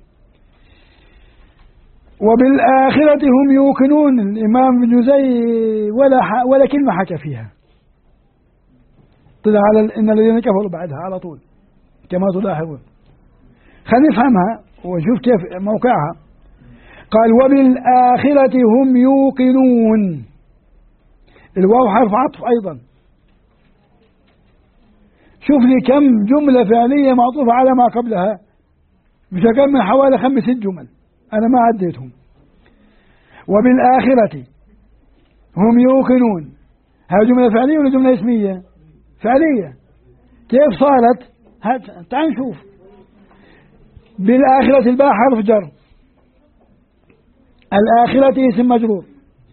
وبالآخرة هم يوقنون. الإمام ابن جزي ولا كلمة حكى فيها، طلع على إن الذين كفروا بعدها على طول كما تلاحظون. خلينا نفهمها ونشوف كيف موقعها. قال وبالآخرة هم يوقنون، الواو حرف عطف أيضا، شوف لي كم جملة فعلية معطوفة على ما قبلها، مش أقل من حوالي 5 جمل أنا ما عديتهم. وبالآخرة هم يوقنون، هذه جملة فعلية ولا جملة اسمية؟ فعلية. كيف صارت؟ تعال نشوف. بالآخرة الباء حرف جر، الآخرة اسم مجرور.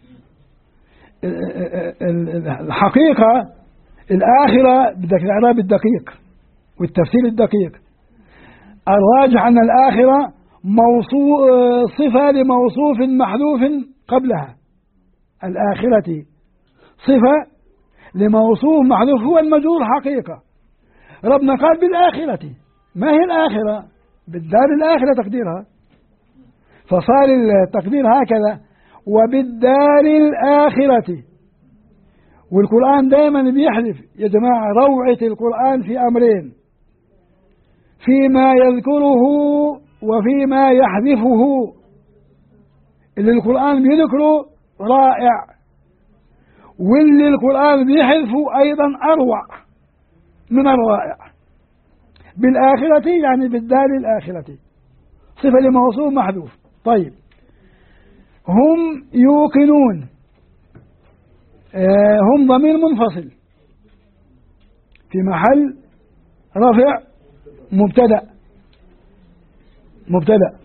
الحقيقة الآخرة بدك الإعراب الدقيق والتفسير الدقيق. الراجح أن الآخرة صفة لموصوف محذوف قبلها. الآخرة صفة لموصوف محذوف هو المجرور حقيقة. ربنا قال بالآخرة، ما هي الآخرة؟ بالدار الآخرة تقديرها، فصار التقدير هكذا وبالدار الآخرة. والقرآن دائما بيحذف يا جماعة، روعة القرآن في أمرين: فيما يذكره وفيما يحذفه. اللي القرآن بيذكره رائع، واللي القرآن بيحذفه أيضا أروع من الرائع. بالآخرة يعني بالدار الآخرة، صفة لموصوف محذوف. طيب، هم يوقنون، هم ضمير منفصل في محل رفع مبتدأ.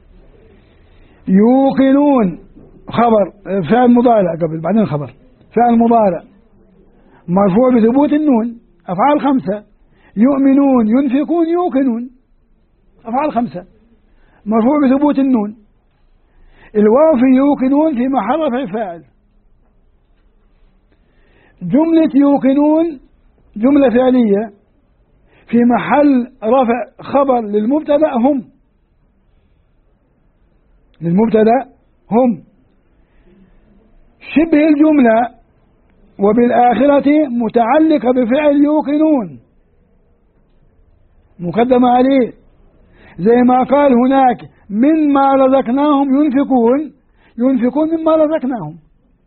يوقنون خبر، فعل مضارع قبل بعدين خبر، فعل مضارع مرفوع بثبوت النون، أفعال 5. يؤمنون، ينفقون، يوقنون، أفعال 5 مرفوع بثبوت النون. الواو في يوقنون في محل رفع فاعل. جملة يوقنون جملة فعلية في محل رفع خبر للمبتدأ هم، شبه الجملة وبالآخرة متعلقة بفعل يوقنون مقدمة عليه، زي ما قال هناك مما رزقناهم ينفقون مما رزقناهم.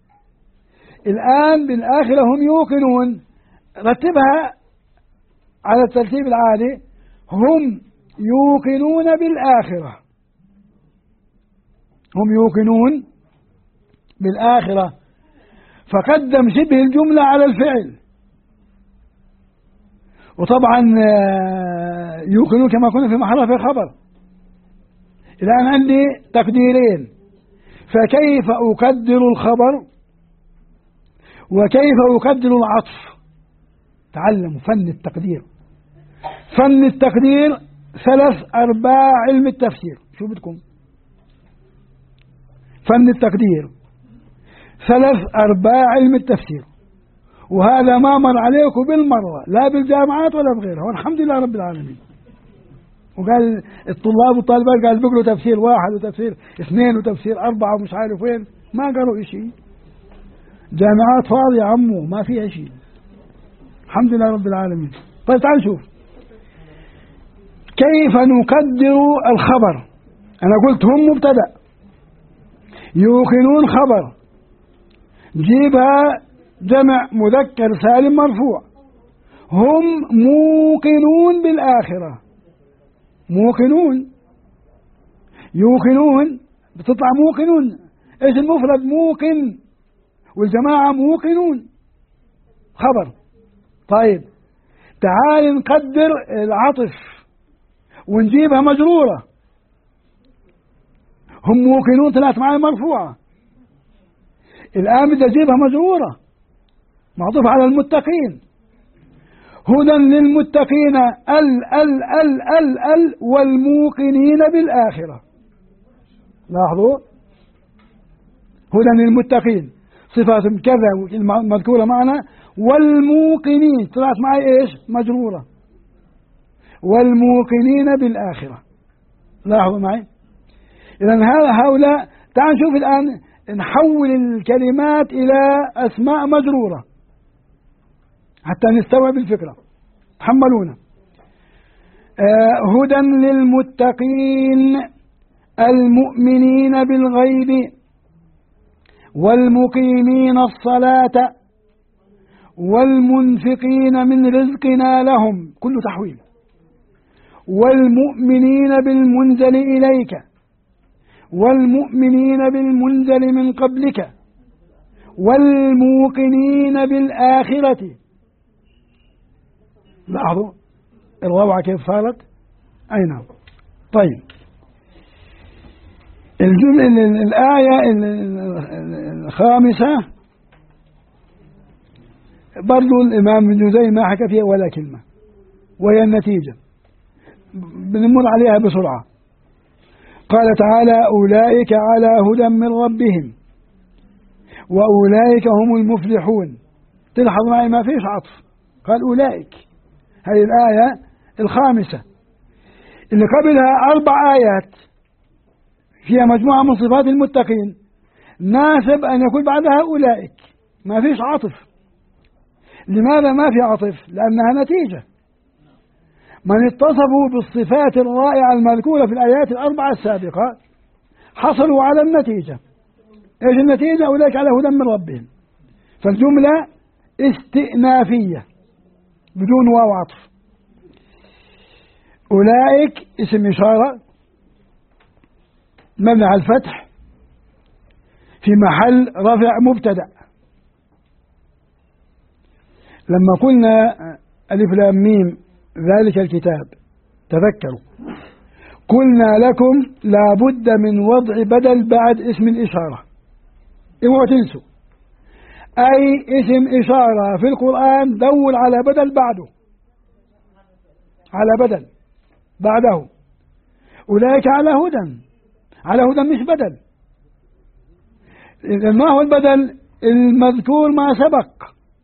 الآن بالآخرة هم يوقنون، رتبها على الترتيب العادي: هم يوقنون بالآخرة، هم يوقنون بالآخرة، فقدم شبه الجملة على الفعل. وطبعا يوقنون كما قلنا في محل في خبر. الآن عندي تقديرين: فكيف أقدر الخبر وكيف أقدر العطف. تعلموا فن التقدير. فن التقدير 3/4 علم التفسير. شو بدكم؟ فن التقدير 3/4 علم التفسير، وهذا ما مر عليكم بالمرة لا بالجامعات ولا بغيرها، والحمد لله رب العالمين. وقال الطلاب والطالبات قال بيقروا تفسير 1 وتفسير 2 وتفسير 4 ومش عارف وين، ما قروا شيء. جامعات فاضية يا عمو ما فيها شيء، الحمد لله رب العالمين. طيب تعال نشوف كيف نقدر الخبر. أنا قلت هم مبتدأ، يوقنون خبر، جيبها جمع مذكر سالم مرفوع. هم موقنون بالآخرة، يوقنون بتطلع موقنون. ايش المفرد؟ موقن، والجماعة موقنون خبر. طيب تعال نقدر العطف ونجيبها مجرورة. هم موقنون طلعت معي مرفوعة، الآن بدي أجيبها مجرورة معطوف على المتقين. هدى للمتقين ال والموقنين بالآخرة. لاحظوا، هدى للمتقين صفات كذا مذكورة معنا، والموقنين طلعت معي ايش؟ مجرورة. والموقنين بالآخرة. لاحظوا معي. إذن هؤلاء، تعال نشوف الآن نحول الكلمات إلى أسماء مجرورة حتى نستوعب الفكرة. تحملونا. هدى للمتقين المؤمنين بالغيب والمقيمين الصلاة والمنفقين من رزقنا لهم كل تحويل، والمؤمنين بالمنزل إليك، والمؤمنين بالمنزل من قبلك، والموقنين بالآخرة. لاحظوا الروعة كيف صارت. أي نعم. طيب الآية الخامسة برضو الإمام ابن جزي ما حكى فيها ولا كلمة، وهي النتيجة بنمر عليها بسرعة. قال تعالى: أولئك على هدى من ربهم وأولئك هم المفلحون. تلاحظ معي ما فيش عطف، قال أولئك. هذه الآية الخامسة اللي قبلها 4 آيات فيها مجموعة من صفات المتقين، ناسب أن يكون بعدها أولئك، ما فيش عطف. لماذا ما في عطف؟ لأنها نتيجة. من اتصفوا بالصفات الرائعة المذكورة في الآيات ال4 السابقة حصلوا على النتيجة. إيش النتيجة؟ أولئك على هدى من ربهم. فالجملة استئنافية بدون واو عطف. أولئك اسم إشارة مبني على الفتح في محل رفع مبتدأ. لما قلنا ألف لام ميم ذلك الكتاب، تذكروا قلنا لكم لا بد من وضع بدل بعد اسم الإشارة، اوعوا تنسوا. أي اسم إشارة في القرآن دور على بدل بعده، على بدل بعده. أولئك على هدى، على هدى مش بدل. إذن ما هو البدل؟ المذكور ما سبق.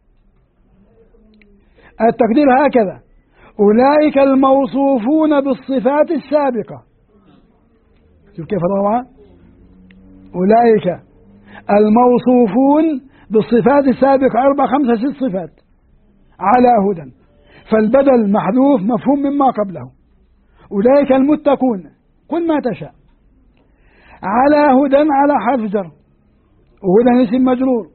التقدير هكذا: أولئك الموصوفون بالصفات السابقة. شوف كيف الروعة. أولئك الموصوفون بالصفات السابقة 4 5 6 صفات على هدى، فالبدل محذوف مفهوم مما قبله. أولئك المتقون، قل ما تشاء. على هدى على حرف جر، وهدى اسم مجرور،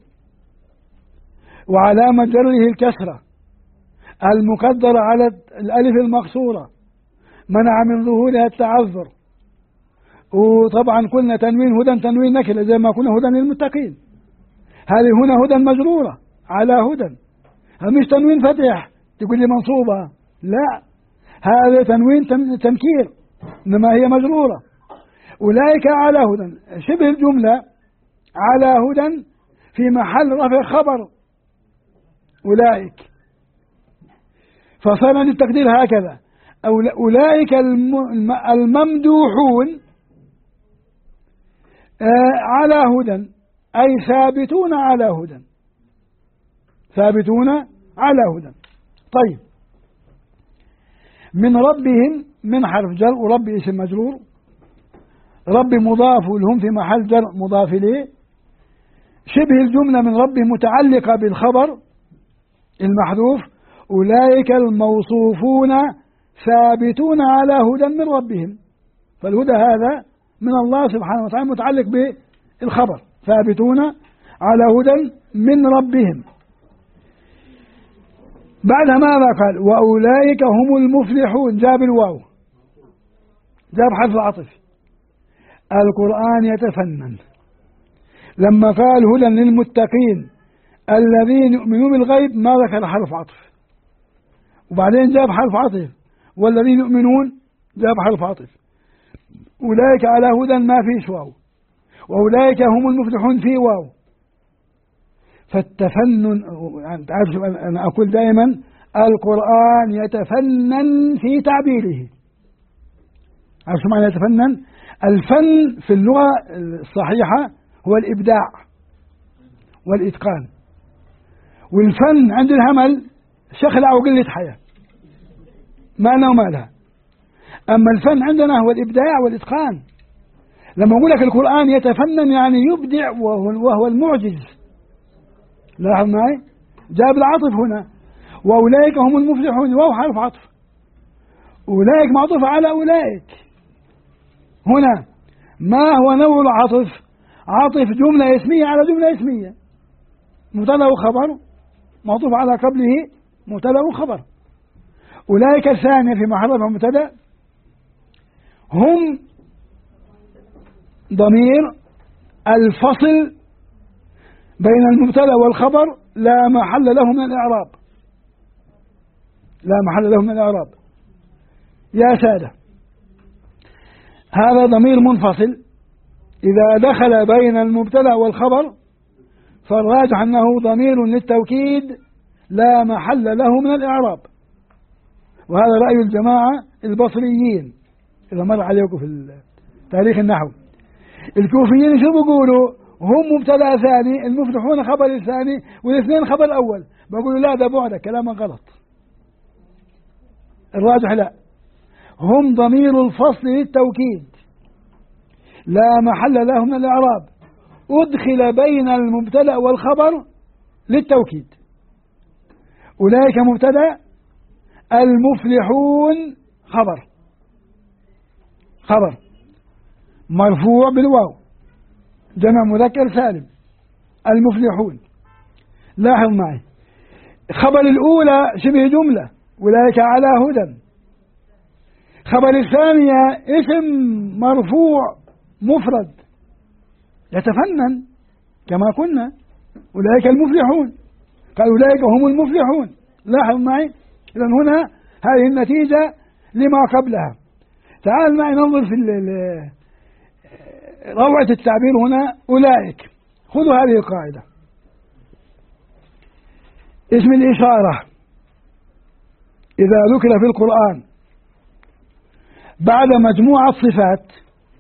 وعلامة جره الكسرة المقدرة على الألف المقصورة منع من ظهورها التعذر. وطبعا قلنا تنوين هدى تنوين نكرة زي ما قلنا هدى للمتقين. هذه هنا هدى مجرورة على هدى، مش تنوين فتح تقول لي منصوبة، لا، هذا تنوين تنكير، إنما هي مجرورة. أولئك على هدى شبه الجملة على هدى في محل رفع خبر أولئك، فصار التقدير هكذا: أولئك الممدوحون على هدى، أي ثابتون على هدى، ثابتون على هدى. طيب، من ربهم من حرف جر، ورب اسم مجرور، رب مضاف لهم في محل جر مضاف إليه. شبه الجملة من رب متعلقة بالخبر المحذوف: أولئك الموصوفون ثابتون على هدى من ربهم. فالهدى هذا من الله سبحانه وتعالى متعلق بالخبر، ثابتون على هدى من ربهم. بعدها ماذا قال؟ وأولئك هم المفلحون، جاب الواو، جاب حرف العطف. القرآن يتفنن لما قال هدى للمتقين الذين يؤمنون بالغيب ما ذكر حرف عطف، وبعدين جاب حرف عطف والذين يؤمنون جاب حرف عطف. أولئك على هدى ما فيش واو، وأولئك هم المفلحون في واو. فالتفنن، أنا أقول دائما القرآن يتفنن في تعبيره. عارف شو معنى يتفنن؟ الفن في اللغة الصحيحة هو الإبداع والإتقان، والفن عند الهمل شخلع وقلة حياة، ما لنا وما لها. أما الفن عندنا هو الإبداع والإتقان. لما أقول لك القرآن يتفنن يعني يبدع وهو المعجز. لاحظ معي، جاب العطف هنا: وأولئك هم المفلحون، واو حرف عطف، أولئك معطوف على أولئك. هنا ما هو نوع العطف؟ عطف جملة اسمية على جملة اسمية، مبتدأ وخبر معطوف على قبله مبتدأ وخبر. أولئك الثانية في محل مبتدأ هم ضمير الفصل بين المبتدأ والخبر لا محل له من الإعراب، لا محل له من الإعراب. يا سادة، هذا ضمير منفصل إذا دخل بين المبتدأ والخبر فالراجح أنه ضمير للتوكيد لا محل له من الإعراب، وهذا رأي الجماعة البصريين إذا مر عليكم في تاريخ النحو. الكوفيين شو بيقولوا؟ هم مبتدأ ثاني، المفلحون خبر الثاني، والاثنين خبر أول. بقولوا لا، ده بعد كلام غلط. الراجح لا، هم ضمير الفصل للتوكيد لا محل له من الإعراب، أدخل بين المبتدأ والخبر للتوكيد. أولئك مبتدأ، المفلحون خبر مرفوع بالواو، جمع مذكر سالم، المفلحون. لاحظ معي، خبر الأولى شبه جملة، أولئك على هدى. خبر الثانية اسم مرفوع مفرد يتفنن كما قلنا، أولئك المفلحون، قال أولئك هم المفلحون. لاحظ معي، إذن هنا هذه النتيجة لما قبلها. تعال معي ننظر في روعة التعبير هنا. أولئك، خذوا هذه القاعدة. اسم الإشارة إذا ذكر في القرآن بعد مجموعة صفات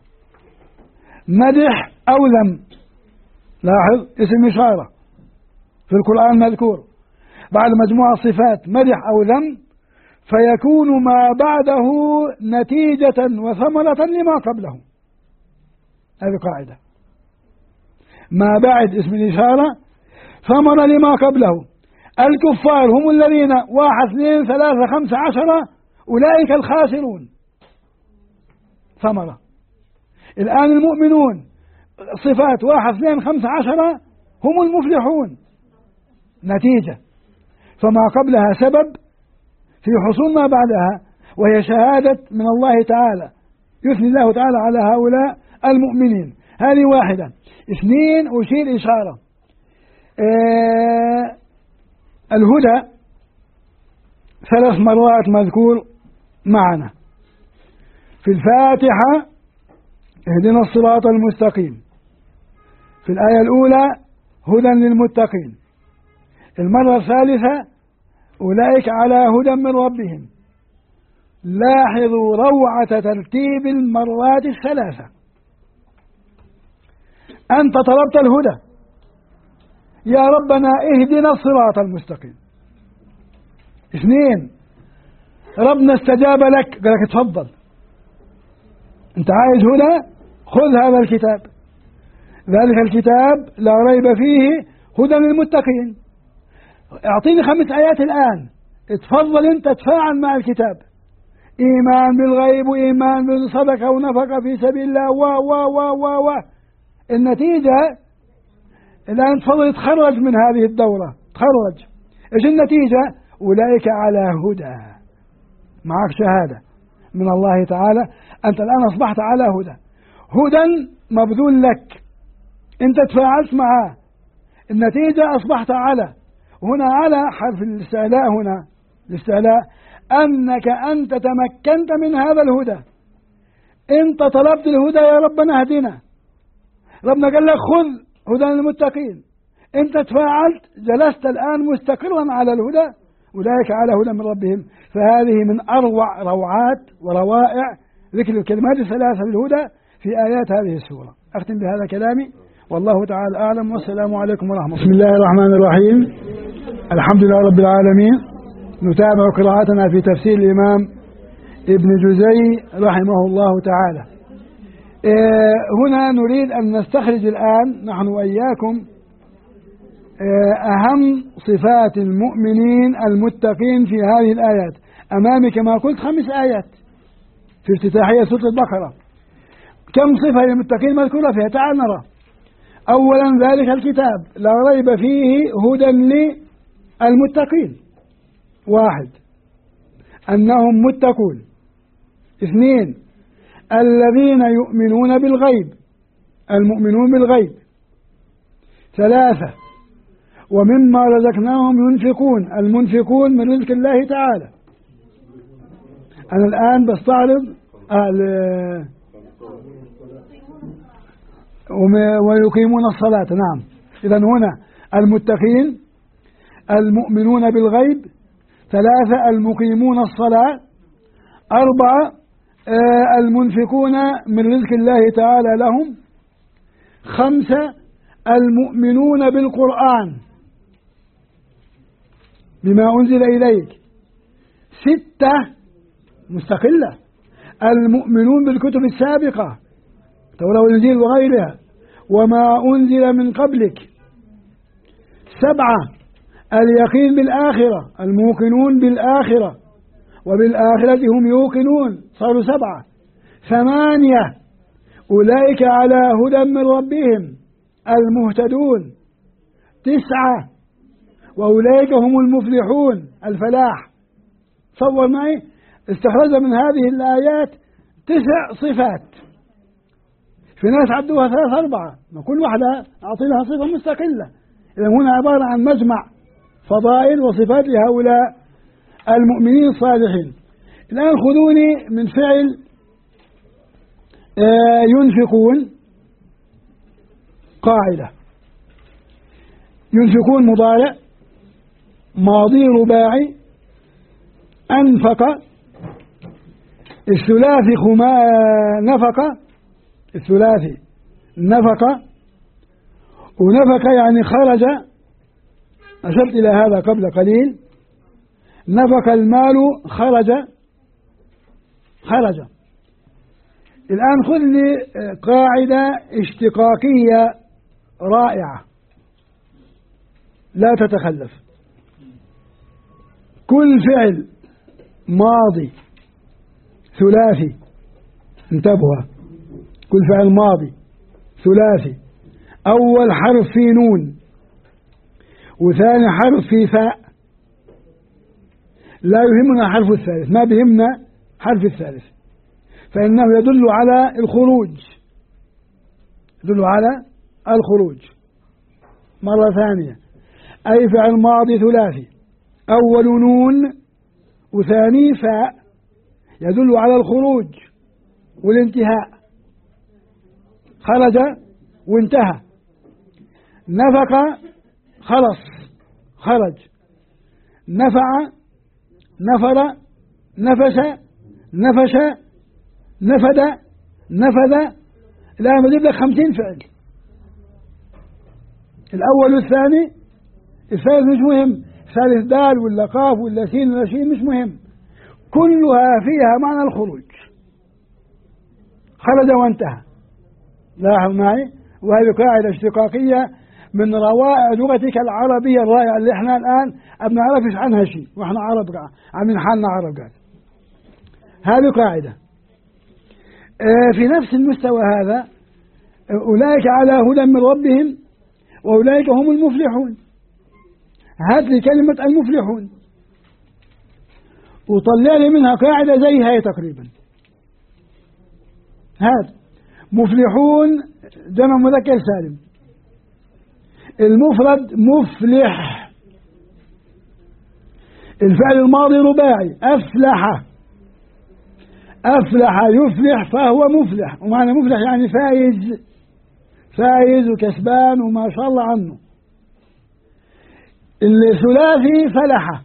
مدح أو ذم، لاحظ اسم إشارة في القرآن مذكور بعد مجموعة صفات مدح أو ذم، فيكون ما بعده نتيجة وثمرة لما قبله. هذه قاعدة، ما بعد اسم الإشارة ثمرة لما قبله. الكفار هم الذين 1 2 3 5 10 أولئك الخاسرون، ثمرة. الآن المؤمنون صفات 1 2 5 10 هم المفلحون، نتيجة. فما قبلها سبب في حصول ما بعدها، وهي شهادة من الله تعالى، يثني الله تعالى على هؤلاء المؤمنين. هذه واحدة. 2 أشير إشارة. الهدى 3 مرات مذكور معنا في الفاتحة، اهدنا الصراط المستقيم. في الآية الأولى هدى للمتقين. المرة الثالثة أولئك على هدى من ربهم. لاحظوا روعة ترتيب المرات الثلاثة. أنت طلبت الهدى، يا ربنا اهدنا الصراط المستقيم. 2 ربنا استجاب لك، قال لك اتفضل، انت عايز هدى، خذ هذا الكتاب، ذلك الكتاب لا ريب فيه هدى للمتقين. اعطيني 5 آيات الآن، اتفضل انت تفاعل مع الكتاب. إيمان بالغيب، وإيمان بالصدقة، ونفقة في سبيل الله، و النتيجة الآن تفضل تخرج من هذه الدورة، تخرج. ايش النتيجة؟ أولئك على هدى، معك شهادة من الله تعالى، أنت الآن أصبحت على هدى. هدى مبذول لك، أنت تفاعلت معه، النتيجة أصبحت على. هنا على حرف الاستعلاء، هنا الاستعلاء أنك أنت تمكنت من هذا الهدى. أنت طلبت الهدى، يا ربنا اهدنا، ربنا قال لك خذ هدى للمتقين، أنت تفاعلت، جلست الآن مستقرا على الهدى، أولئك على هدى من ربهم. فهذه من أروع روعات وروائع ذكر الكلمات الثلاثة للهدى في آيات هذه السورة. أختم بهذا كلامي، والله تعالى أعلم، والسلام عليكم ورحمة الله. بسم الله الرحمن الرحيم، الحمد لله رب العالمين. نتابع قراءتنا في تفسير الإمام ابن جزي رحمه الله تعالى. هنا نريد أن نستخرج الآن نحن وإياكم أهم صفات المؤمنين المتقين في هذه الآيات. أمامي كما قلت 5 آيات في افتتاحية سورة البقرة. كم صفة للمتقين مذكورة فيها؟ تعال نرى. أولا ذلك الكتاب لا ريب فيه هدى المتقين. 1 أنهم متقون. 2 الذين يؤمنون بالغيب، المؤمنون بالغيب. 3 ومما رزقناهم ينفقون، المنفقون من رزق الله تعالى. أنا الآن بستعرض ويقيمون الصلاة. نعم، إذن هنا المتقين، المؤمنون بالغيب. 3 المقيمون الصلاة. 4 المنفقون من رزق الله تعالى لهم. 5 المؤمنون بالقرآن بما أنزل إليك. 6 مستقلة المؤمنون بالكتب السابقة، التوراة والإنجيل وغيرها، وما أنزل من قبلك. 7 اليقين بالآخرة، الموقنون بالآخرة وبالآخرة هم يوقنون، صاروا 7. 8 أولئك على هدى من ربهم المهتدون. 9 وأولئك هم المفلحون، الفلاح. تصور معي، استخرج من هذه الآيات 9 صفات. في ناس عدوها 3 4، ما كل واحدة أعطي لها صفة مستقلة. إذا هنا عبارة عن مجمع فضائل وصفات لهؤلاء المؤمنين الصالحين. الآن خذوني من فعل ينفقون. قاعدة: ينفقون مضارع، ماضي رباعي، أنفق. الثلاثي نفق، الثلاثي نفق، ونفق يعني خرج، أشرت إلى هذا قبل قليل. نفق المال، خرج. الآن خذ لي قاعدة اشتقاقية رائعة لا تتخلف. كل فعل ماضي ثلاثي، انتبهوا، كل فعل ماضي ثلاثي أول حرف في نون وثاني حرف في فاء، لا يهمنا حرف الثالث، ما بهمنا حرف الثالث، فإنه يدل على الخروج، يدل على الخروج. مرة ثانية، أي فعل ماضي ثلاثي أول نون وثاني فاء يدل على الخروج والانتهاء. خرج وانتهى. نفق خلص، خرج. نفع نفر، نفس، نفش، نفد، نفذ. الآن بجيب لك 50 فعل، الأول والثاني. الثالث مش مهم، ثالث دال ولا قاف ولا سين ولا شين، مش مهم، كلها فيها معنى الخروج. خرج وانتهى. لاحظ معي، وهذه قاعدة اشتقاقية من روائع لغتك العربية الرائعة اللي احنا الآن ما بنعرفش عنها شيء، واحنا عرب عاملين حالنا عرب قاعد. هذه قاعدة. في نفس المستوى هذا، أولئك على هدى من ربهم وأولئك هم المفلحون. هات لي كلمة المفلحون وطلع لي منها قاعدة زي هاي تقريبا. هذا مفلحون جمع مذكر سالم، المفرد مفلح، الفعل الماضي رباعي أفلح، أفلح يفلح فهو مفلح، ومعنى مفلح يعني فايز، فايز وكسبان وما شاء الله عنه. الثلاثي فلح،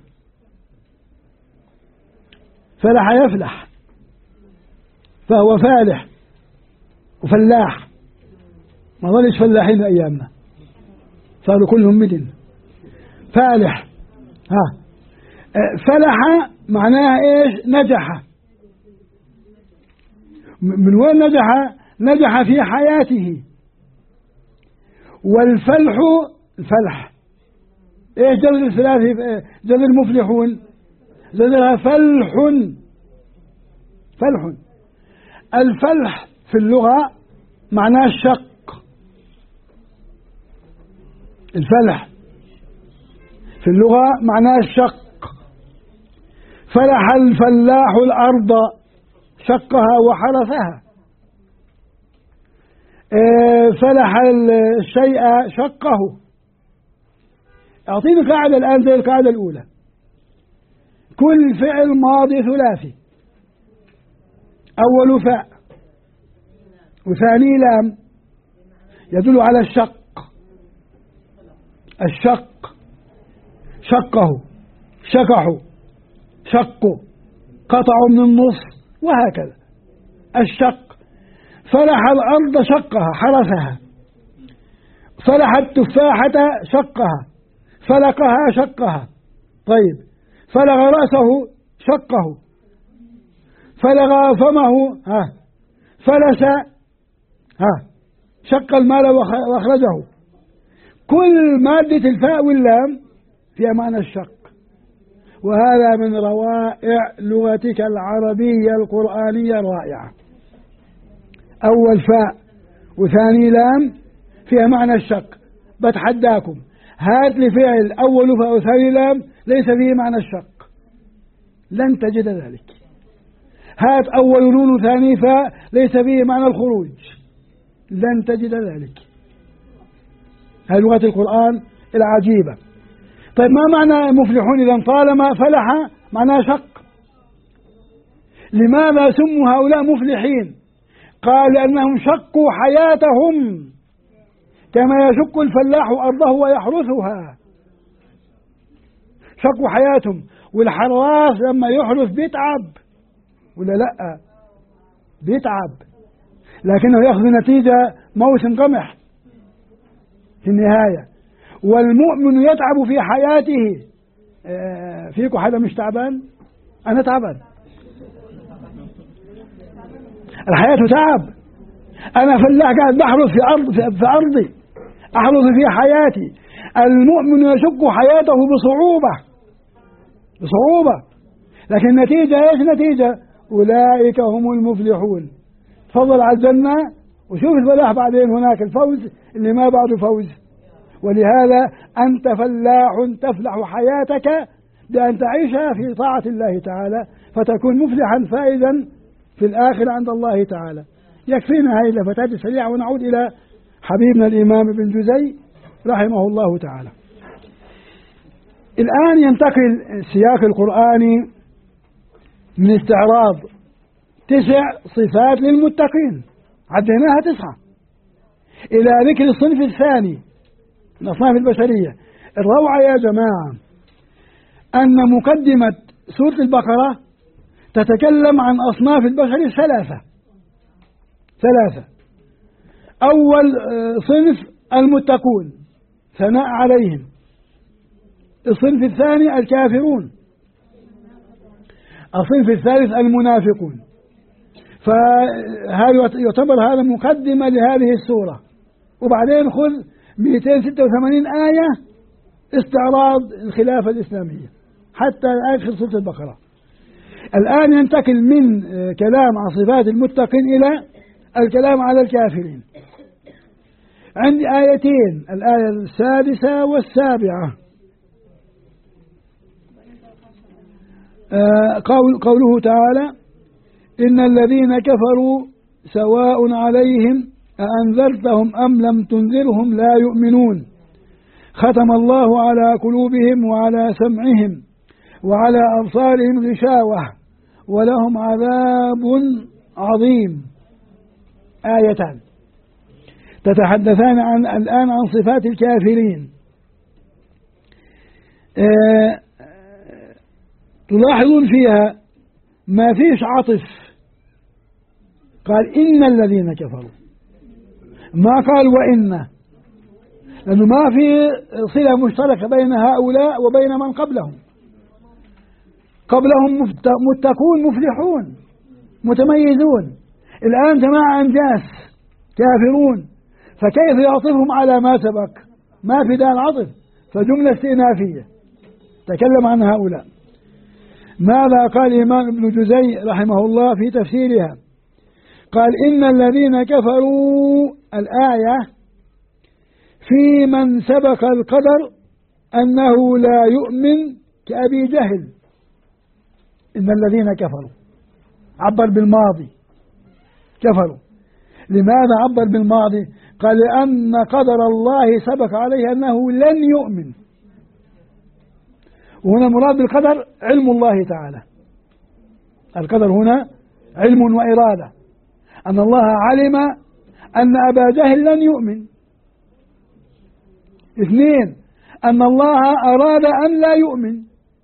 فلح يفلح فهو فالح وفلاح، ما ظلش فلاحين أيامنا، صاروا كلهم مدن. فالح، فلح معناها إيش؟ نجح. من وين نجح؟ نجح في حياته. والفلح، الفلح إيش جلد الثلاثي؟ جلد المفلحون جلدها فلح، فلح. الفلح في اللغة معناه الشق، الفلح في اللغة معناه الشق. فلح الفلاح الأرض شقها وحرثها. فلح الشيء شقه. أعطيني قاعدة الآن زي القاعدة الأولى. كل فعل ماضي ثلاثي أول فاء وثاني لام يدل على الشق. الشق شقه، شكحوا، شقوا، قطعوا من النص، وهكذا. الشق. فلح الأرض شقها حرثها. فلح التفاحة شقها. فلقها شقها. طيب، فلغ رأسه شقه. فلغ فمه فلس شق المال واخرجه. كل مادة الفاء واللام فيها معنى الشق. وهذا من روائع لغتك العربية القرآنية الرائعة. أول فاء وثاني لام فيها معنى الشق. بتحداكم، هات لي فعل أول فاء وثاني لام ليس فيه معنى الشق، لن تجد ذلك. هات أول نون وثاني فاء ليس فيه معنى الخروج، لن تجد ذلك. هذه لغة القرآن العجيبة. طيب، ما معنى مفلحون إذا طالما فلح معناه شق؟ لماذا سموا هؤلاء مفلحين؟ قال لأنهم شقوا حياتهم كما يشق الفلاح أرضه ويحرثها. شقوا حياتهم. والحراث لما يحرث بيتعب ولا لا؟ بيتعب، لكنه يأخذ نتيجة موسم قمح في النهاية. والمؤمن يتعب في حياته. فيكم حدا مش تعبان؟ أنا تعبان. الحياة تعب. أنا فلاح قاعد بحرث في أرضي، أحرث في حياتي. المؤمن يشق حياته بصعوبة، لكن النتيجة إيش نتيجة؟ أولئك هم المفلحون. تفضل على الجنة وشوف الفلاح بعدين، هناك الفوز اللي ما بعده فوز. ولهذا أنت فلاح تفلح حياتك بأن تعيشها في طاعة الله تعالى، فتكون مفلحا فائزا في الآخر عند الله تعالى. يكفينا هذه اللفتات السريعة ونعود إلى حبيبنا الإمام ابن جزي رحمه الله تعالى. الآن ينتقل السياق القرآني من استعراض 9 صفات للمتقين، عديناها 9، إلى ذكر الصنف الثاني من أصناف البشرية. الروعة يا جماعة أن مقدمة سورة البقرة تتكلم عن أصناف البشر 3. أول صنف المتقون، ثناء عليهم. الصنف الثاني الكافرون. الصنف الثالث المنافقون. يعتبر هذا مقدمة لهذه السورة. وبعدين خذ 286 آية استعراض الخلافة الإسلامية حتى آخر سورة البقرة. الآن ينتقل من كلام عن صفات المتقين إلى الكلام على الكافرين. عندي آيتين، الآية 6 و7. قوله تعالى: إن الذين كفروا سواء عليهم أأنذرتهم أم لم تنذرهم لا يؤمنون ختم الله على قلوبهم وعلى سمعهم وعلى أبصارهم غشاوة ولهم عذاب عظيم. آيتان تتحدثان الآن عن صفات الكافرين. تلاحظون فيها ما فيش عطف، قال إن الذين كفروا، ما قال وإن، لأنه ما في صلة مشتركة بين هؤلاء وبين من قبلهم. قبلهم متقون مفلحون متميزون، الآن جماعة أنجاس كافرون، فكيف يعطفهم على ما سبق؟ ما في دال عطف، فجملة استئنافية تكلم عن هؤلاء. ماذا قال الإمام ابن جزي رحمه الله في تفسيرها؟ قال إن الذين كفروا، الآية في من سبق القدر أنه لا يؤمن كأبي جهل. إن الذين كفروا عبر بالماضي، كفروا. لماذا عبر بالماضي؟ قال لأن قدر الله سبق عليه أنه لن يؤمن. وهنا مراد بالقدر علم الله تعالى. القدر هنا علم وإرادة، أن الله علم أن أبا جهل لن يؤمن. اثنين، أن الله أراد أن لا يؤمن.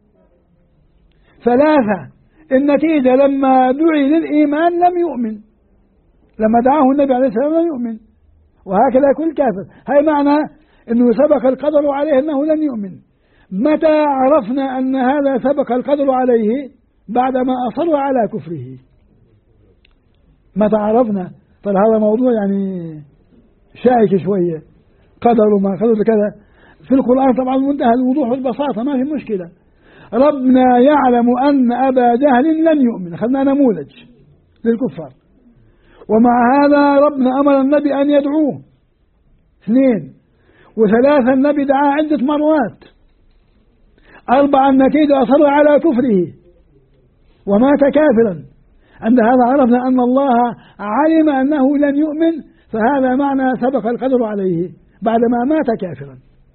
ثلاثة، النتيجة لما دعي للإيمان لم يؤمن، لما دعاه النبي عليه السلام لم يؤمن. وهكذا كل كافر. هاي معنى أنه سبق القدر عليه أنه لن يؤمن. متى عرفنا أن هذا سبق القدر عليه؟ بعدما أصر على كفره. متى عرفنا؟ فهذا موضوع يعني شائك شوية، قدر وما قدر كذا. في القرآن طبعا منتهى الوضوح والبساطة، ما في مشكلة. ربنا يعلم أن أبا جهل لن يؤمن، أخذنا نموذج للكفار. ومع هذا ربنا أمر النبي أن يدعوه. اثنين. وثلاثة، النبي دعا عدة مرات. أربعة، النتيجة أصر على كفره ومات كافرا. عند هذا عرفنا أن الله علم أنه لن يؤمن، فهذا معنى سبق القدر عليه بعدما مات كافرا.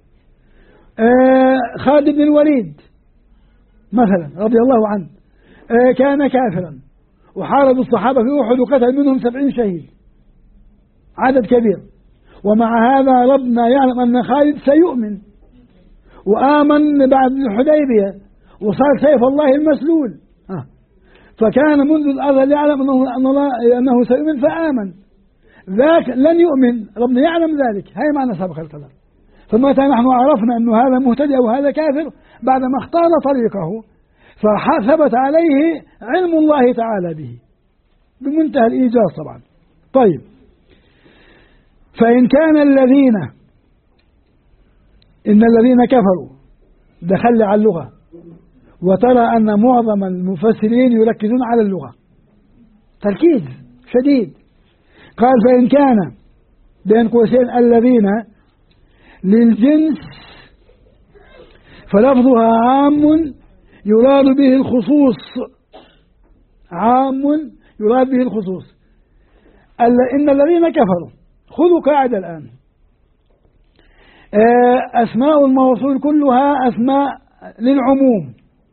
خالد بن الوليد مثلا رضي الله عنه كان كافرا، وحارب الصحابة في أحد وقتل منهم 70 شهيد، عدد كبير. ومع هذا ربنا يعلم أن خالد سيؤمن، وآمن بعد الحديبية وصار سيف الله المسلول. فكان منذ الأزل يعلم أنه سيؤمن فآمن. ذاك لن يؤمن، ربنا يعلم ذلك. هاي معنى سبق القدر. فمتى نحن عرفنا أنه هذا مهتدي أو هذا كافر؟ بعدما اختار طريقه فثبت عليه علم الله تعالى به بمنتهى الإيجاز طبعا. طيب، فإن كان إن الذين كفروا دخل على اللغة، وترى أن معظم المفسرين يركزون على اللغة تركيز شديد. قال فإن كان بين قوسين الذين للجنس فلفظها عام يراد به الخصوص، عام يراد به الخصوص. إن الذين كفروا، خذوا قاعدة الآن، أسماء الموصول كلها أسماء للعموم،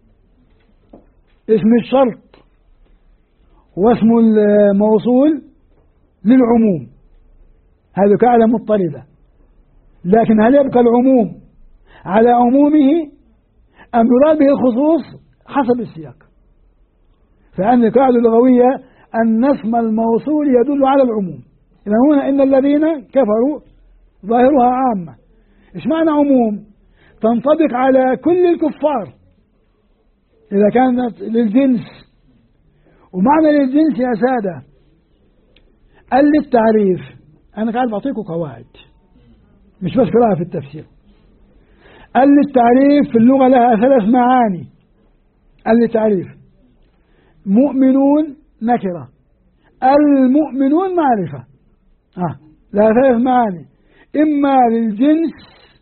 اسم الشرط واسم الموصول للعموم. هذه قاعدة مضطردة. لكن هل يبقى العموم على عمومه أم يراد به الخصوص؟ حسب السياق. فأن القاعدة اللغوية أن اسم الموصول يدل على العموم. إذا هنا إن الذين كفروا ظاهرها عامة. إيش معنى عموم؟ تنطبق على كل الكفار إذا كانت للجنس. ومعنى للجنس يا سادة قال للتعريف. أنا قاعد بعطيكم قواعد مش بس قراءة في التفسير. قال للتعريف في اللغة لها 3 معاني. قال للتعريف مؤمنون نكرة، المؤمنون معرفة. لها 3 معاني، إما للجنس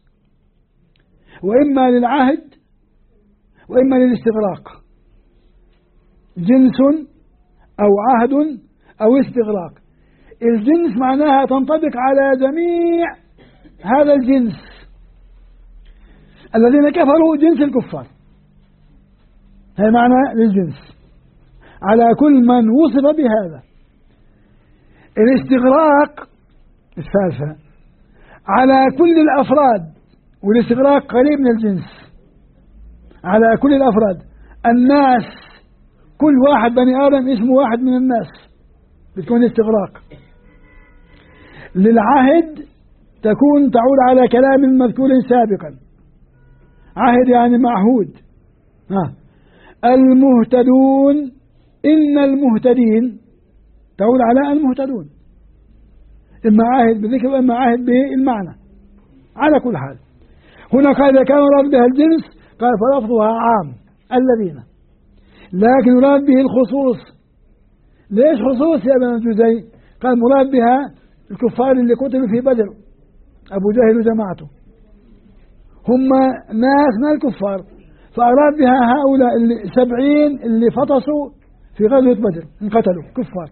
وإما للعهد وإما للاستغراق. جنس أو عهد أو استغراق. الجنس معناها تنطبق على جميع هذا الجنس. الذين كفروا جنس الكفار، هي معنى للجنس على كل من وصف بهذا. الاستغراق الثالثة على كل الأفراد، والاستغراق قريب من الجنس. على كل الأفراد، الناس، كل واحد بني آدم اسمه واحد من الناس، بتكون استغراق. للعهد تكون تعود على كلام مذكور سابقا، عهد يعني معهود. المهتدون، إن المهتدين تعود على المهتدون، إما عاهد بذكر وإما عاهد بالمعنى. على كل حال هنا قال إذا كان يراد بها الجنس قال فلفظها عام الذين، لكن يراد به الخصوص. ليش خصوص يا ابن الجزي؟ قال مراد بها الكفار اللي قتلوا في بدر، أبو جهل وجماعته، هم ناس من الكفار، فأراد بها هؤلاء 70 اللي فطسوا في غزوة بدر انقتلوا كفار،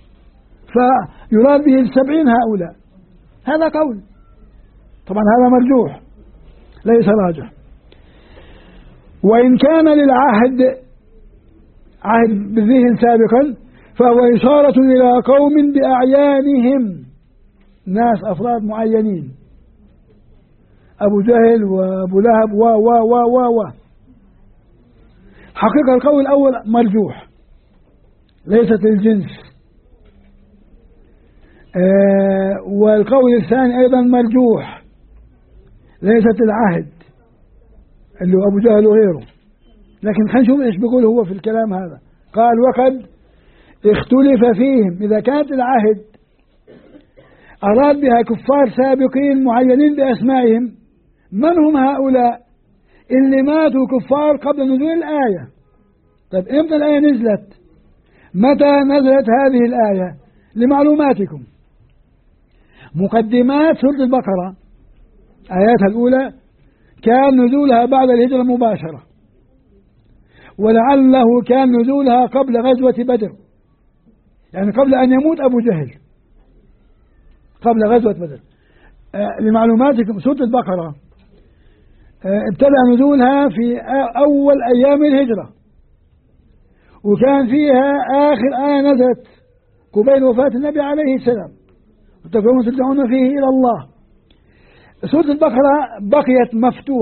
فيراد به 70 هؤلاء. هذا قول، طبعا هذا مرجوح ليس راجح. وإن كان للعهد عهد بالذهن سابقا فهو إشارة إلى قوم بأعيانهم، ناس أفراد معينين، أبو جهل وأبو لهب و حقيقة القول الأول مرجوح ليست الجنس، والقول الثاني أيضا مرجوح ليست العهد اللي هو أبو جهل وغيره. لكن خلينا نشوف إيش بيقول هو في الكلام هذا. قال وقد اختلف فيهم، إذا كانت العهد أراد بها كفار سابقين معينين بأسمائهم، من هم هؤلاء اللي ماتوا كفار قبل نزول الآية؟ طيب إمتى الآية نزلت؟ متى نزلت هذه الآية؟ لمعلوماتكم، مقدمات سورة البقرة آياتها الأولى كان نزولها بعد الهجرة مباشرة، ولعله كان نزولها قبل غزوة بدر، يعني قبل أن يموت أبو جهل، قبل غزوة بدر. لمعلوماتكم سورة البقرة ابتدأ نزولها في أول أيام الهجرة، وكان فيها آخر آية نزلت قبيل وفاة النبي عليه السلام، وتقومون ترجعون فيه إلى الله. سورة البقرة بقيت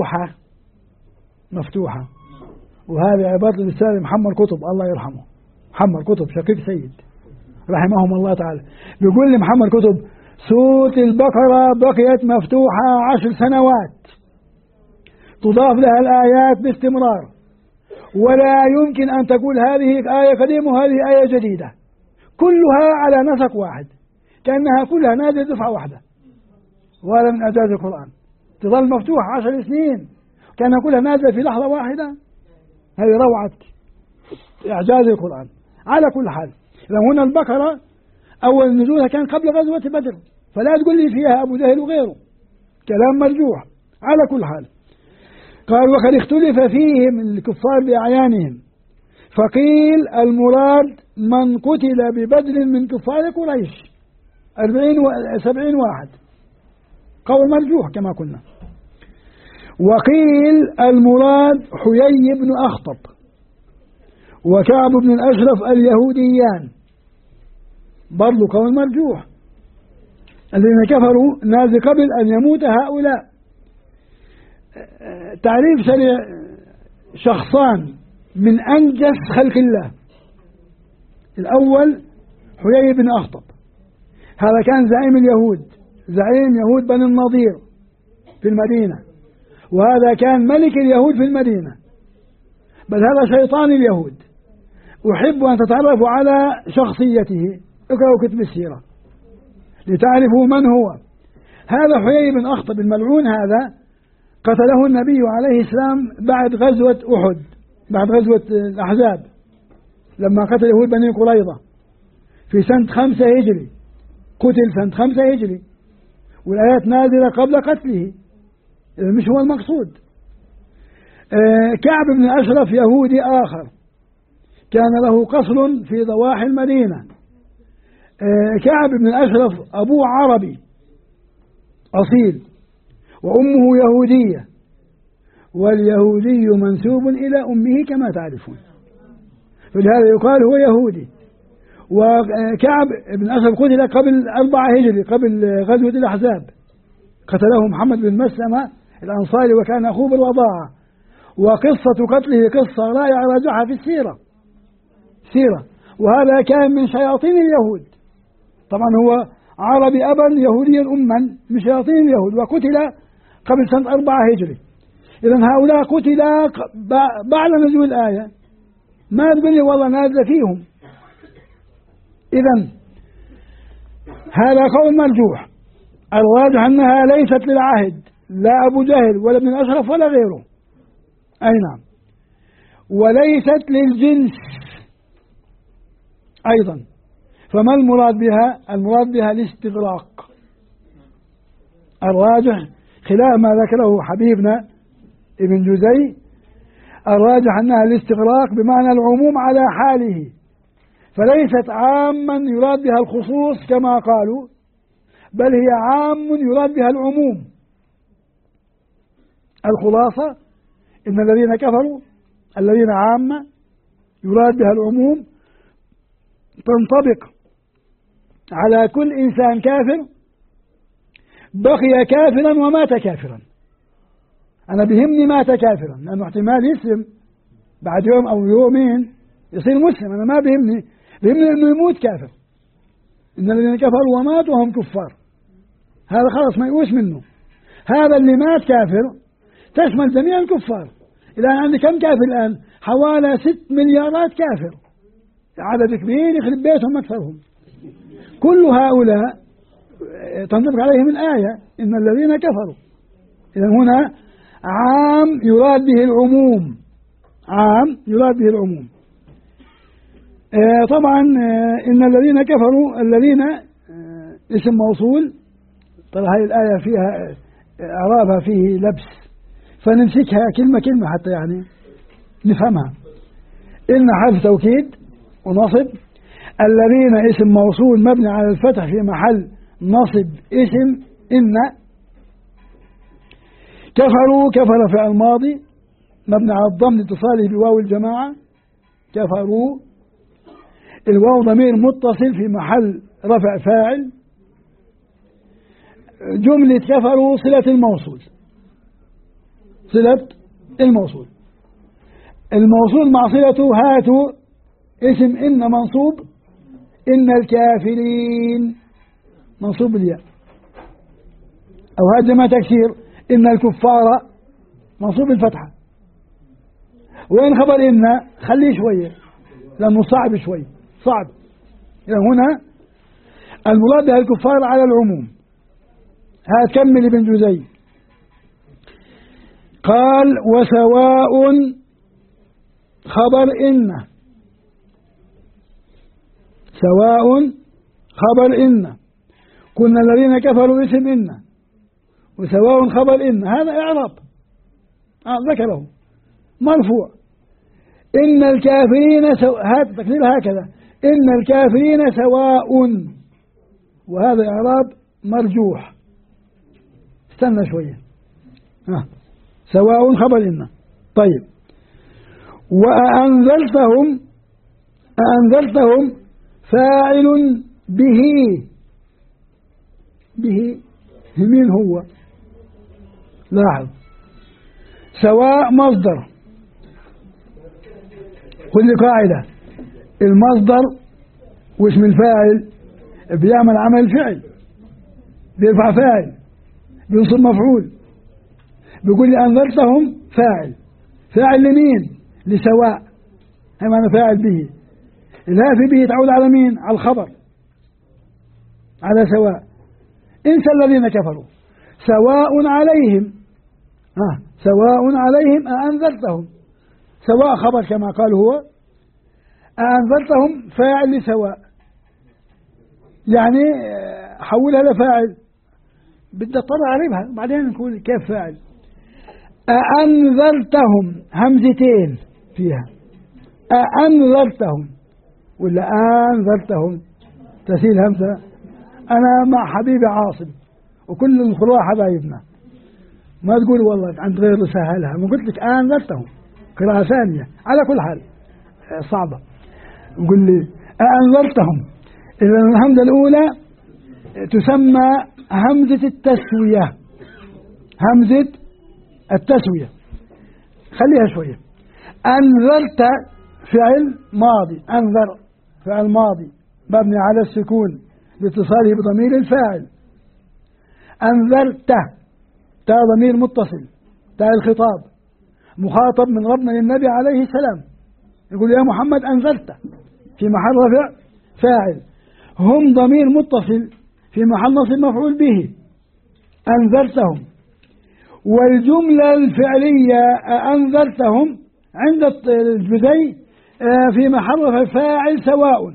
مفتوحة، وهذه عبارة الأستاذ محمد قطب الله يرحمه، محمد قطب شقيق سيد رحمهم الله تعالى، بيقول لي محمد قطب سورة البقرة بقيت مفتوحة 10 سنوات، تضاف لها الآيات باستمرار، ولا يمكن أن تقول هذه آية قديمة وهذه آية جديدة، كلها على نسق واحد، كأنها كلها نازلة دفعة واحدة، وهذا من إعجاز القرآن. تظل مفتوحة 10 سنين كأنها كلها نازلة في لحظة واحدة، هذه روعة إعجاز القرآن. على كل حال هنا البقرة أول نزولها كان قبل غزوة بدر، فلا تقول لي فيها أبو جهل وغيره، كلام مرجوح. على كل حال قال وقد اختلف فيهم الكفار بأعيانهم، فقيل المراد من قتل ببدر من كفار قريش 70 واحد، قول مرجوح كما قلنا. وقيل المراد حيي بن أخطب وكعب بن الأشرف اليهوديان، برضو قول مرجوح، الذين كفروا نازل قبل أن يموت هؤلاء. تعريف سريع، شخصان من أنجس خلق الله، الأول حيي بن أخطب، هذا كان زعيم اليهود، زعيم يهود بني النضير في المدينة، وهذا كان ملك اليهود في المدينة، بل هذا شيطان اليهود. أحب أن تتعرفوا على شخصيته، اقرأوا كتب السيرة لتعرفوا من هو. هذا حيي بن أخطب الملعون هذا قتله النبي عليه السلام بعد غزوة أحد، بعد غزوة الأحزاب، لما قتل يهود بني قريظة في سنة 5 هجري، قتل سنة 5 هجري، والآيات نازلة قبل قتله، إذا مش هو المقصود. كعب بن أشرف يهودي آخر كان له قصر في ضواحي المدينة. كعب بن أشرف أبوه عربي أصيل وأمه يهودية، واليهودي منسوب إلى أمه كما تعرفون، فلهذا يقال هو يهودي. وكعب بن أشرف قتل قبل 4 هجري، قبل غزوة الأحزاب، قتله محمد بن مسلمة الأنصاري وكان أخوه بالرضاعة، وقصة قتله قصة لا يرجعها في السيرة، وهذا كان من شياطين اليهود، طبعا هو عربي أبا يهوديا أما من شياطين اليهود، وقتل قبل سنة 4 هجري. إذن هؤلاء قتل بعد نزول الآية، ما تقول لي والله نازل فيهم. إذن هذا قول مرجوح، الراجح أنها ليست للعهد، لا أبو جهل ولا ابن أشرف ولا غيره، أي نعم، وليست للجنس أيضا. فما المراد بها؟ المراد بها الاستغراق، الراجح خلاف ما ذكره حبيبنا ابن جزي الراجح أنها الاستغراق بمعنى العموم على حاله، فليست عاما يراد بها الخصوص كما قالوا، بل هي عام يراد بها العموم. الخلاصة إن الذين كفروا الذين عامة يراد بها العموم، تنطبق على كل إنسان كافر بقي كافرا ومات كافرا. أنا بهمني مات كافرا، لأنه احتمال يسلم بعد يوم أو يومين يصير مسلم، أنا ما بهمني أنه يموت كافر. إن الذين كفروا وماتوا وهم كفار، هذا خلاص ما يقوش منه. هذا اللي مات كافر تشمل جميع الكفار. الآن عندي كم كافر الآن؟ حوالي 6 مليارات كافر، عدد كبير يخرب بيتهم أكثرهم. كل هؤلاء تنطبق عليهم الآية إن الذين كفروا. إذا هنا عام يراد به العموم، عام يراد به العموم. طبعا إن الذين كفروا الذين اسم موصول. طبعا هذه الآية فيها إعرابها فيه لبس، فنمسكها كلمة كلمة حتى يعني نفهمها. إن حرف توكيد ونصب، الذين اسم موصول مبني على الفتح في محل نصب اسم إن. كفروا كفر فعل ماضي مبني على الضم لاتصاله بواو الجماعة. كفروا الواو ضمير متصل في محل رفع فاعل. جملة كفروا صلة الموصول، صلة الموصول. الموصول مع صلته هاتوا اسم إن منصوب، إن الكافرين منصوب بالياء، أو هذا جمع تكسير إن الكفار منصوب بالفتحة. وين خبر إن؟ خليه شوية لأنه صعب شوي، صعب. إذا هنا المراد بها الكفار على العموم. هكمل ابن جزي قال وسواء خبر إن، سواء خبر إن، كنا الذين كفروا اسم إن، وسواء خبر إن هذا إعراب ذكره مرفوع. إن الكافرين هذا تقدير هكذا، إن الكافرين سواء، وهذا إعراب مرجوح. استنى شوية، سواء خبر إن. طيب وأنذرتهم، أنذرتهم فاعل به، به مين هو؟ لاحظ سواء مصدر. كل قاعدة المصدر واسم الفاعل بيعمل عمل فعل، بيرفع فاعل، بينصب مفعول. بيقول لي أنذرتهم فاعل، فاعل لمين؟ لسواء، هي معنى فاعل به. الهاء في به تعود على مين؟ على الخبر، على سواء. انسى الذين كفروا سواء عليهم، سواء عليهم أأنذرتهم، سواء خبر كما قال هو، أأنذرتهم فاعل لسواء، يعني حولها لفاعل، بدي اضطر اعربها بعدين نقول كيف فاعل. أأنذرتهم همزتين فيها، أأنذرتهم ولا أنذرتهم تسهيل همزة. أنا مع حبيبي عاصم وكل القراء حبايبنا، ما تقول والله عند غيره سهلها، ما قلت لك أنذرتهم قراءة ثانية. على كل حال صعبة. يقول لي أنذرتهم، إذا الهمزة الأولى تسمى همزة التسوية، همزة التسوية. خليها شوية. أنذرت فعل ماضي، أنذر فعل ماضي مبني على السكون لاتصاله بضمير الفاعل. أنذرت تاء ضمير متصل، تاء الخطاب مخاطب من ربنا للنبي عليه السلام، يقول يا محمد أنذرت في محل رفع فاعل. هم ضمير متصل في محل نصب مفعول به، أنذرتهم. والجملة الفعلية أنذرتهم عند الجزي في محل رفع فاعل سواء.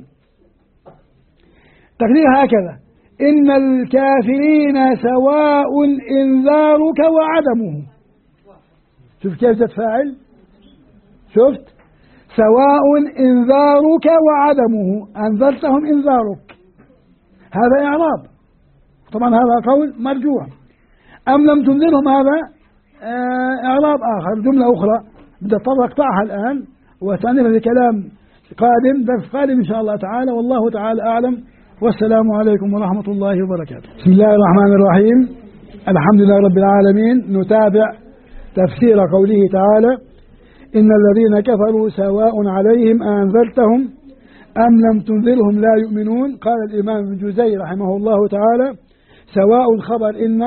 تقدير هكذا إن الكافرين سواء إنذارك وعدمه. شوف كيف جت فاعل، شفت؟ سواء إنذارك وعدمه، أنذرتهم إنذارك، هذا إعراب، طبعا هذا قول مرجوع. أم لم تنذرهم، هذا إعراب آخر، جملة أخرى بدي أضطر أقطعها الآن وأستأنفها في كلام قادم، درس قادم إن شاء الله تعالى، والله تعالى أعلم، والسلام عليكم ورحمة الله وبركاته. بسم الله الرحمن الرحيم، الحمد لله رب العالمين. نتابع تفسير قوله تعالى: إن الذين كفروا سواء عليهم أنذرتهم أم لم تنذرهم لا يؤمنون. قال الإمام ابن جوزي رحمه الله تعالى: سواء خبر إن،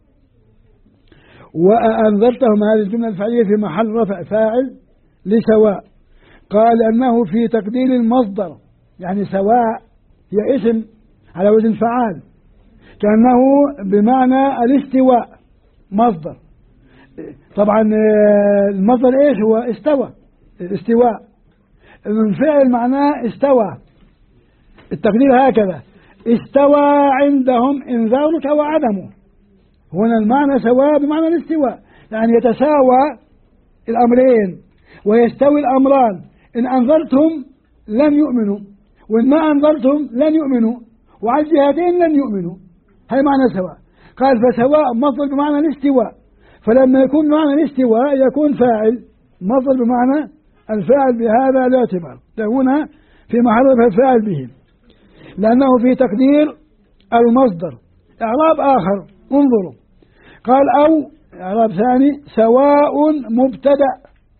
وأنذرتهم هذه الجملة الفعلية في محل رفع فاعل لسواء. قال أنه في تقدير المصدر، يعني سواء هي اسم على وزن فعال، كأنه بمعنى الاستواء مصدر. طبعا المصدر ايش هو؟ استوى، الاستواء الفعل معناه استوى، التقدير هكذا: استوى عندهم إنذارك وعدمه. هنا المعنى سواء بمعنى الاستواء، يعني يتساوى الأمرين ويستوي الأمران، إن أنذرتهم لم يؤمنوا، وإن ما أنذرتهم لن يؤمنوا، وعلى الجهتين لن يؤمنوا، هذا معنى سواء. قال فسواء مصدر بمعنى الاستواء، فلما يكون معنى الاستواء يكون فاعل، مصدر بمعنى الفاعل بهذا الاعتبار، هنا في محل الفاعل به، لأنه في تقدير المصدر. إعراب آخر انظروا، قال أو إعراب ثاني: سواء مبتدأ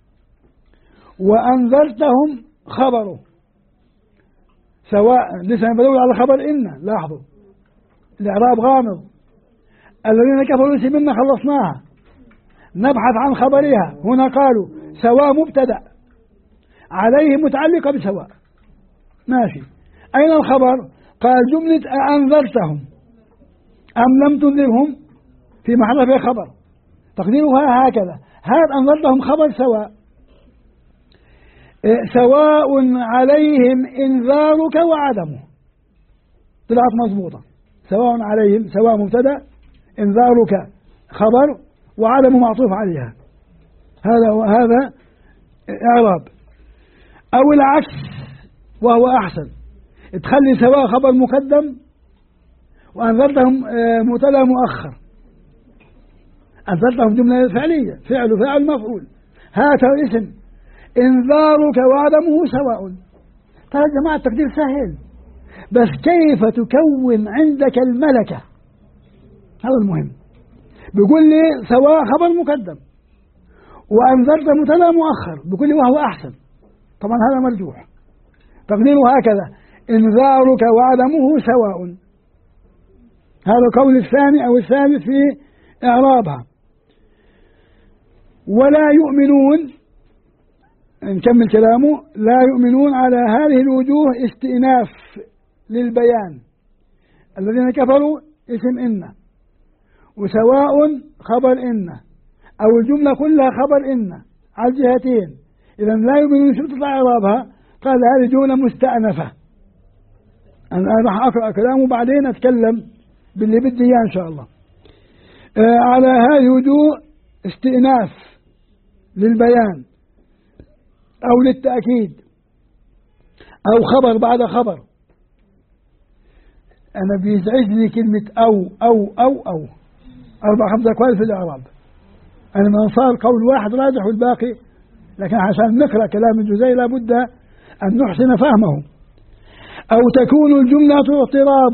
وأنذرتهم خبره. سواء لسه بدور على خبر إن، لاحظوا الإعراب غامض. الذين كفروا اسم إن خلصناها، نبحث عن خبرها. هنا قالوا سواء مبتدأ عليه متعلقة بسواء، ماشي، أين الخبر؟ قال جملة أنذرتهم أم لم تنذرهم في محل فيه خبر، تقديرها هكذا: هذا أنذرتهم خبر سواء. سواء عليهم إنذارك وعدمه، طلعت مضبوطة. سواء عليهم، سواء مبتدأ، إنذارك خبر، وعدم معطوف عليها، هذا إعراب. أو العكس وهو أحسن، تخلي سواء خبر مقدم وأنذرتهم مبتدأ مؤخر، أنذرتهم جملة فعلية، فعل مفعول، هذا اسم إنذارك وعدمه سواء. ترى يا جماعة التقدير سهل، بس كيف تكون عندك الملكة، هذا المهم. بيقول لي سواء خبر مقدم وأنذرت مبتدأ مؤخر، بيقول لي وهو أحسن، طبعا هذا مرجوح، تقديره هكذا: إنذارك وعدمه سواء. هذا القول الثاني أو الثالث في إعرابها. ولا يؤمنون، نكمل كلامه: لا يؤمنون على هذه الوجوه استئناف للبيان. الذين كفروا اسم إن، وسواء خبر إن، أو الجملة كلها خبر إن على الجهتين. إذا لا يؤمنون، شو تطلع إعرابها؟ قال هذه جملة مستأنفة. أنا راح أقرأ كلامه بعدين أتكلم باللي بدي إياه إن شاء الله. على هذه الوجوه استئناف للبيان أو للتأكيد، أو خبر بعد خبر. أنا بيزعجني كلمة أو 4-5 أقوال في الإعراب. أنا من صار قول واحد راجح والباقي، لكن عشان نقرأ كلام الجوزي لابد أن نحسن فهمه. أو تكون الجملة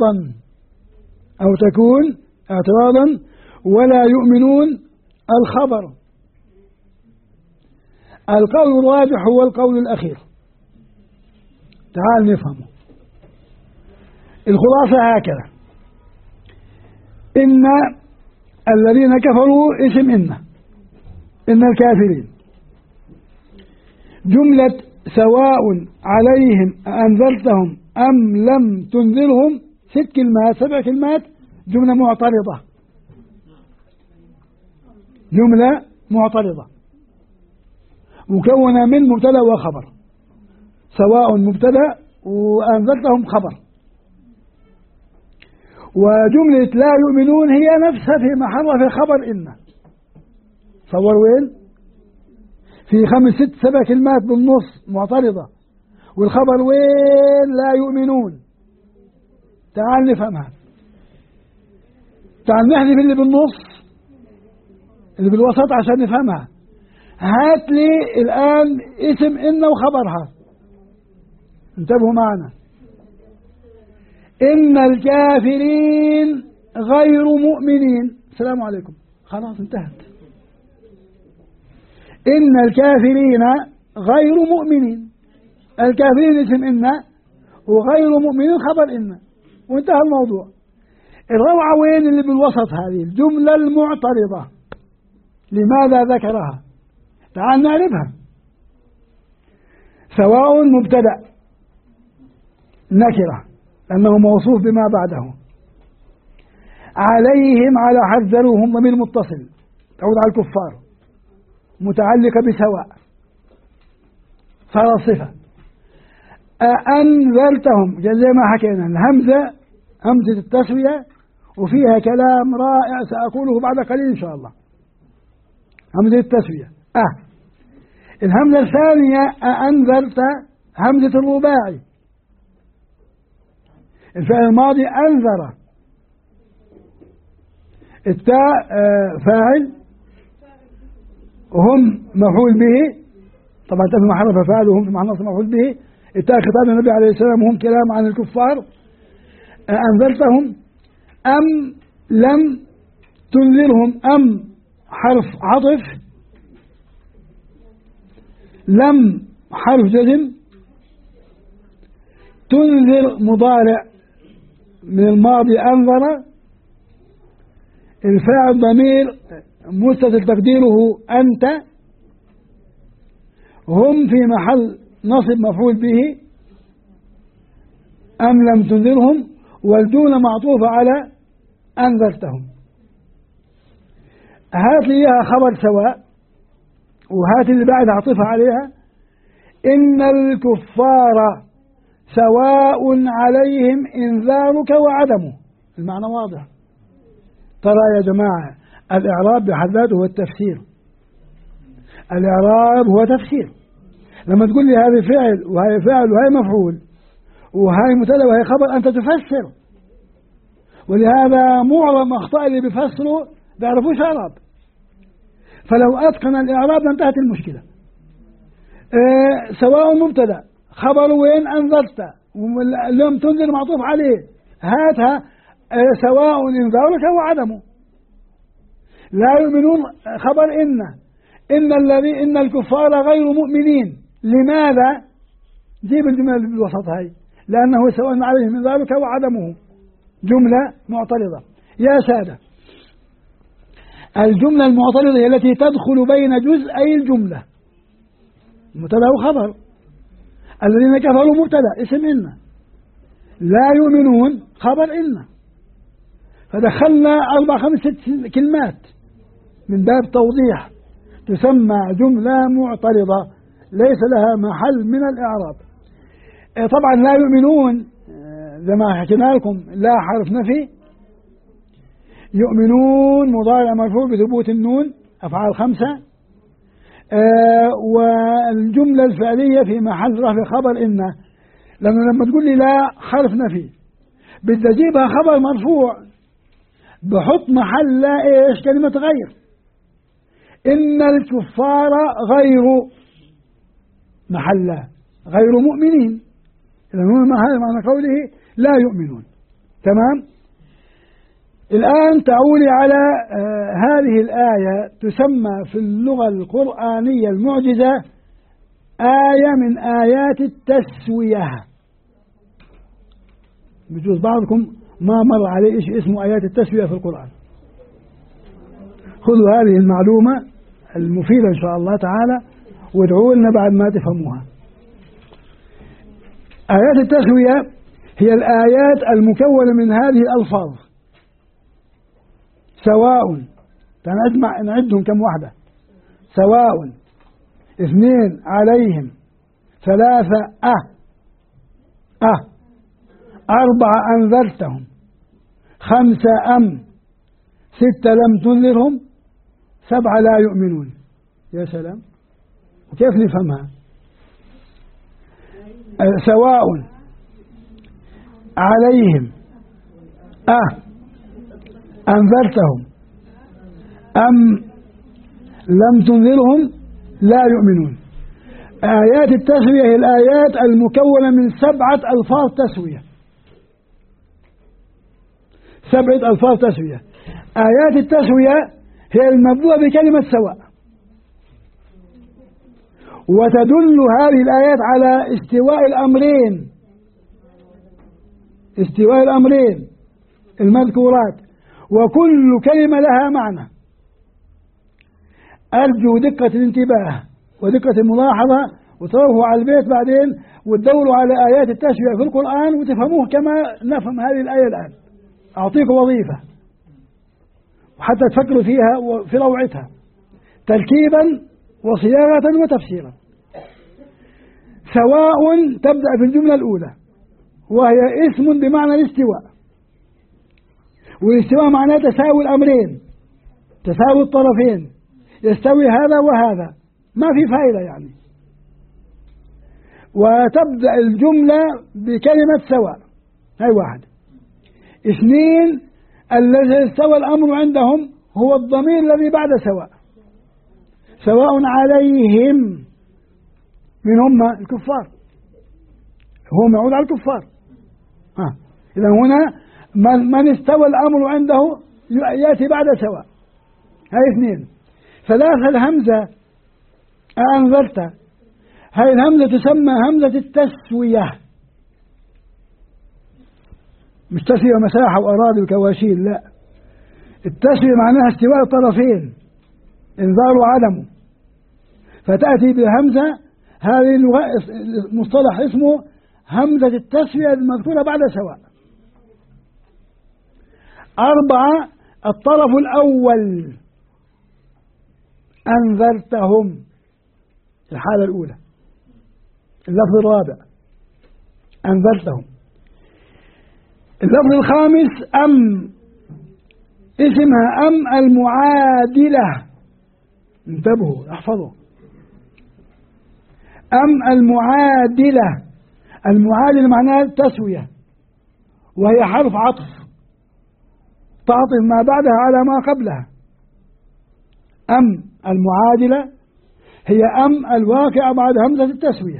اعتراضا ولا يؤمنون الخبر. القول الراجح هو القول الأخير، تعال نفهمه. الخلاصة هكذا: إن الذين كفروا اسم إن الكافرين، جملة سواء عليهم أنذرتهم أم لم تنذرهم 6 كلمات 7 كلمات، جملة معترضة مكونة من مبتدأ وخبر. سواء مبتدأ وأنذرتهم خبر، وجملة لا يؤمنون هي نفسها في محل في خبر إن. صور وين؟ في 5 6 7 كلمات بالنص معترضة، والخبر وين؟ لا يؤمنون. تعال نفهمها، تعال نحذف اللي بالنص اللي بالوسط عشان نفهمها. هات لي الآن اسم إن وخبرها، انتبهوا معنا. إن الكافرين غير مؤمنين. السلام عليكم، خلاص انتهت. إن الكافرين غير مؤمنين، الكافرين اسم إن وغير مؤمنين خبر إن، وانتهى الموضوع. الروعة وين؟ اللي بالوسط، هذه الجملة المعترضة. لماذا ذكرها؟ تعال نعرفها. سواء مبتدأ نكرة لأنه موصوف بما بعده، عليهم على حذروهم ضمير متصل تعود على الكفار متعلقة بسواء صار صفة. أنذرتهم زي ما حكينا، الهمزة همزة التسوية وفيها كلام رائع سأقوله بعد قليل إن شاء الله. همزة التسوية الهمزة الثانية أنذرت همزة الرباعي، الفعل الماضي أنذر، التاء فاعل وهم مفعول به، طبعا تاء في محل فاعل وهم في محل مفعول به. التاء خطاب النبي عليه السلام وهم كلام عن الكفار. أنذرتهم أم لم تنذرهم، أم حرف عطف، لم حرف جزم، تنذر مضارع من الماضي أنذر، الفاعل ضمير مستتر تقديره أنت، هم في محل نصب مفعول به، أم لم تنذرهم، والدون معطوفة على أنذرتهم. هات لي إياها خبر سواء، وهات اللي بعد عطفها عليها. إن الكفار سواء عليهم إنذارك وعدمه. المعنى واضح. ترى يا جماعة الإعراب بحد ذاته هو التفسير، الإعراب هو تفسير. لما تقول لي هذا فعل وهي فعل وهي مفعول وهي مبتدأ وهي خبر، أنت تفسر. ولهذا معظم أخطاء اللي بيفسروا بيعرفوش إعراب، فلو أتقن الإعراب لانتهت المشكلة. سواء مبتدأ خبر وين؟ أنذرت، لم تنذر معطوف عليه، هاتها سواء إنذارك وعدمه. لا يؤمنون خبر إن الكفار غير مؤمنين. لماذا؟ جيب الجملة اللي بالوسط هاي، لأنه سواء عليهم إنذارك وعدمه، جملة معترضة. يا سادة، الجملة المعترضة هي التي تدخل بين جزئي الجملة، مبتدأ وخبر. الذين كفروا مبتدأ اسم إن، لا يؤمنون خبر إن، فدخلنا 4 5 6 كلمات من باب توضيح، تسمى جملة معترضة ليس لها محل من الإعراب. طبعا لا يؤمنون زي ما حكينا لكم لا حرف نفي، يؤمنون مضارع مرفوع بثبوت النون، أفعال 5. والجملة الفعلية في محل رفع خبر إن، لأنه لما تقول لي لا حرف نفي بدي أجيبها خبر مرفوع بحط محل لا إيش؟ كلمة غير. إن الكفار غير محل غير مؤمنين، لأنه هذا معنى قوله لا يؤمنون. تمام. الآن تعولي على هذه الآية، تسمى في اللغة القرآنية المعجزة آية من آيات التسوية. بجوز بعضكم ما مر عليه إيش اسمه آيات التسوية في القرآن. خذوا هذه المعلومة المفيدة إن شاء الله تعالى وادعوا لنا بعد ما تفهموها. آيات التسوية هي الآيات المكونة من هذه الألفاظ. سواء، نعدهم كم واحدة: سواء، 2 عليهم، 3 4 أنذرتهم، 5 أم، 6 لم تنذرهم، 7 لا يؤمنون. يا سلام، وكيف نفهمها؟ سواء عليهم أنذرتهم أم لم تنذرهم لا يؤمنون. آيات التسوية هي الآيات المكونة من 7 ألفاظ تسوية، 7 ألفاظ تسوية. آيات التسوية هي المبدوءة بكلمة سواء، وتدل هذه الآيات على استواء الأمرين، استواء الأمرين المذكورات، وكل كلمة لها معنى. أرجو دقة الانتباه ودقة الملاحظة، وتروحوا على البيت بعدين وتدوروا على آيات التسوية في القرآن وتفهموه كما نفهم هذه الآية الآن. أعطيكم وظيفة وحتى تفكروا فيها وفي روعتها تركيبا وصياغة وتفسيرا. سواء تبدأ في الجملة الأولى، وهي اسم بمعنى الاستواء، والاستواء معناه تساوي الأمرين، تساوي الطرفين، يستوي هذا وهذا، ما في فائدة يعني. وتبدأ الجملة بكلمة سواء، هاي واحد. 2 الذي استوى الأمر عندهم هو الضمير الذي بعد سواء، سواء عليهم، من هم؟ الكفار، هو يعود على الكفار. إذا هنا من استوى الأمر عنده يأتي بعد سواء، هاي 2. 3 الهمزة أنذرت، هاي الهمزة تسمى همزة التسوية، مش تسوية مساحة وأراضي وكواشين، لا، التسوية معناها استواء الطرفين، إنذار وعدمه، فتأتي بالهمزة. هذه مصطلح اسمه همزة التسوية المذكورة بعد سواء. 4 الطرف الأول أنذرتهم، الحالة الأولى، اللفظ الرابع أنذرتهم. اللفظ الخامس أم، اسمها أم المعادلة، انتبهوا احفظوا، أم المعادلة. المعادلة معناها التسوية، وهي حرف عطف تعطف ما بعدها على ما قبلها. أم المعادلة هي أم الواقعة بعد همزة التسوية.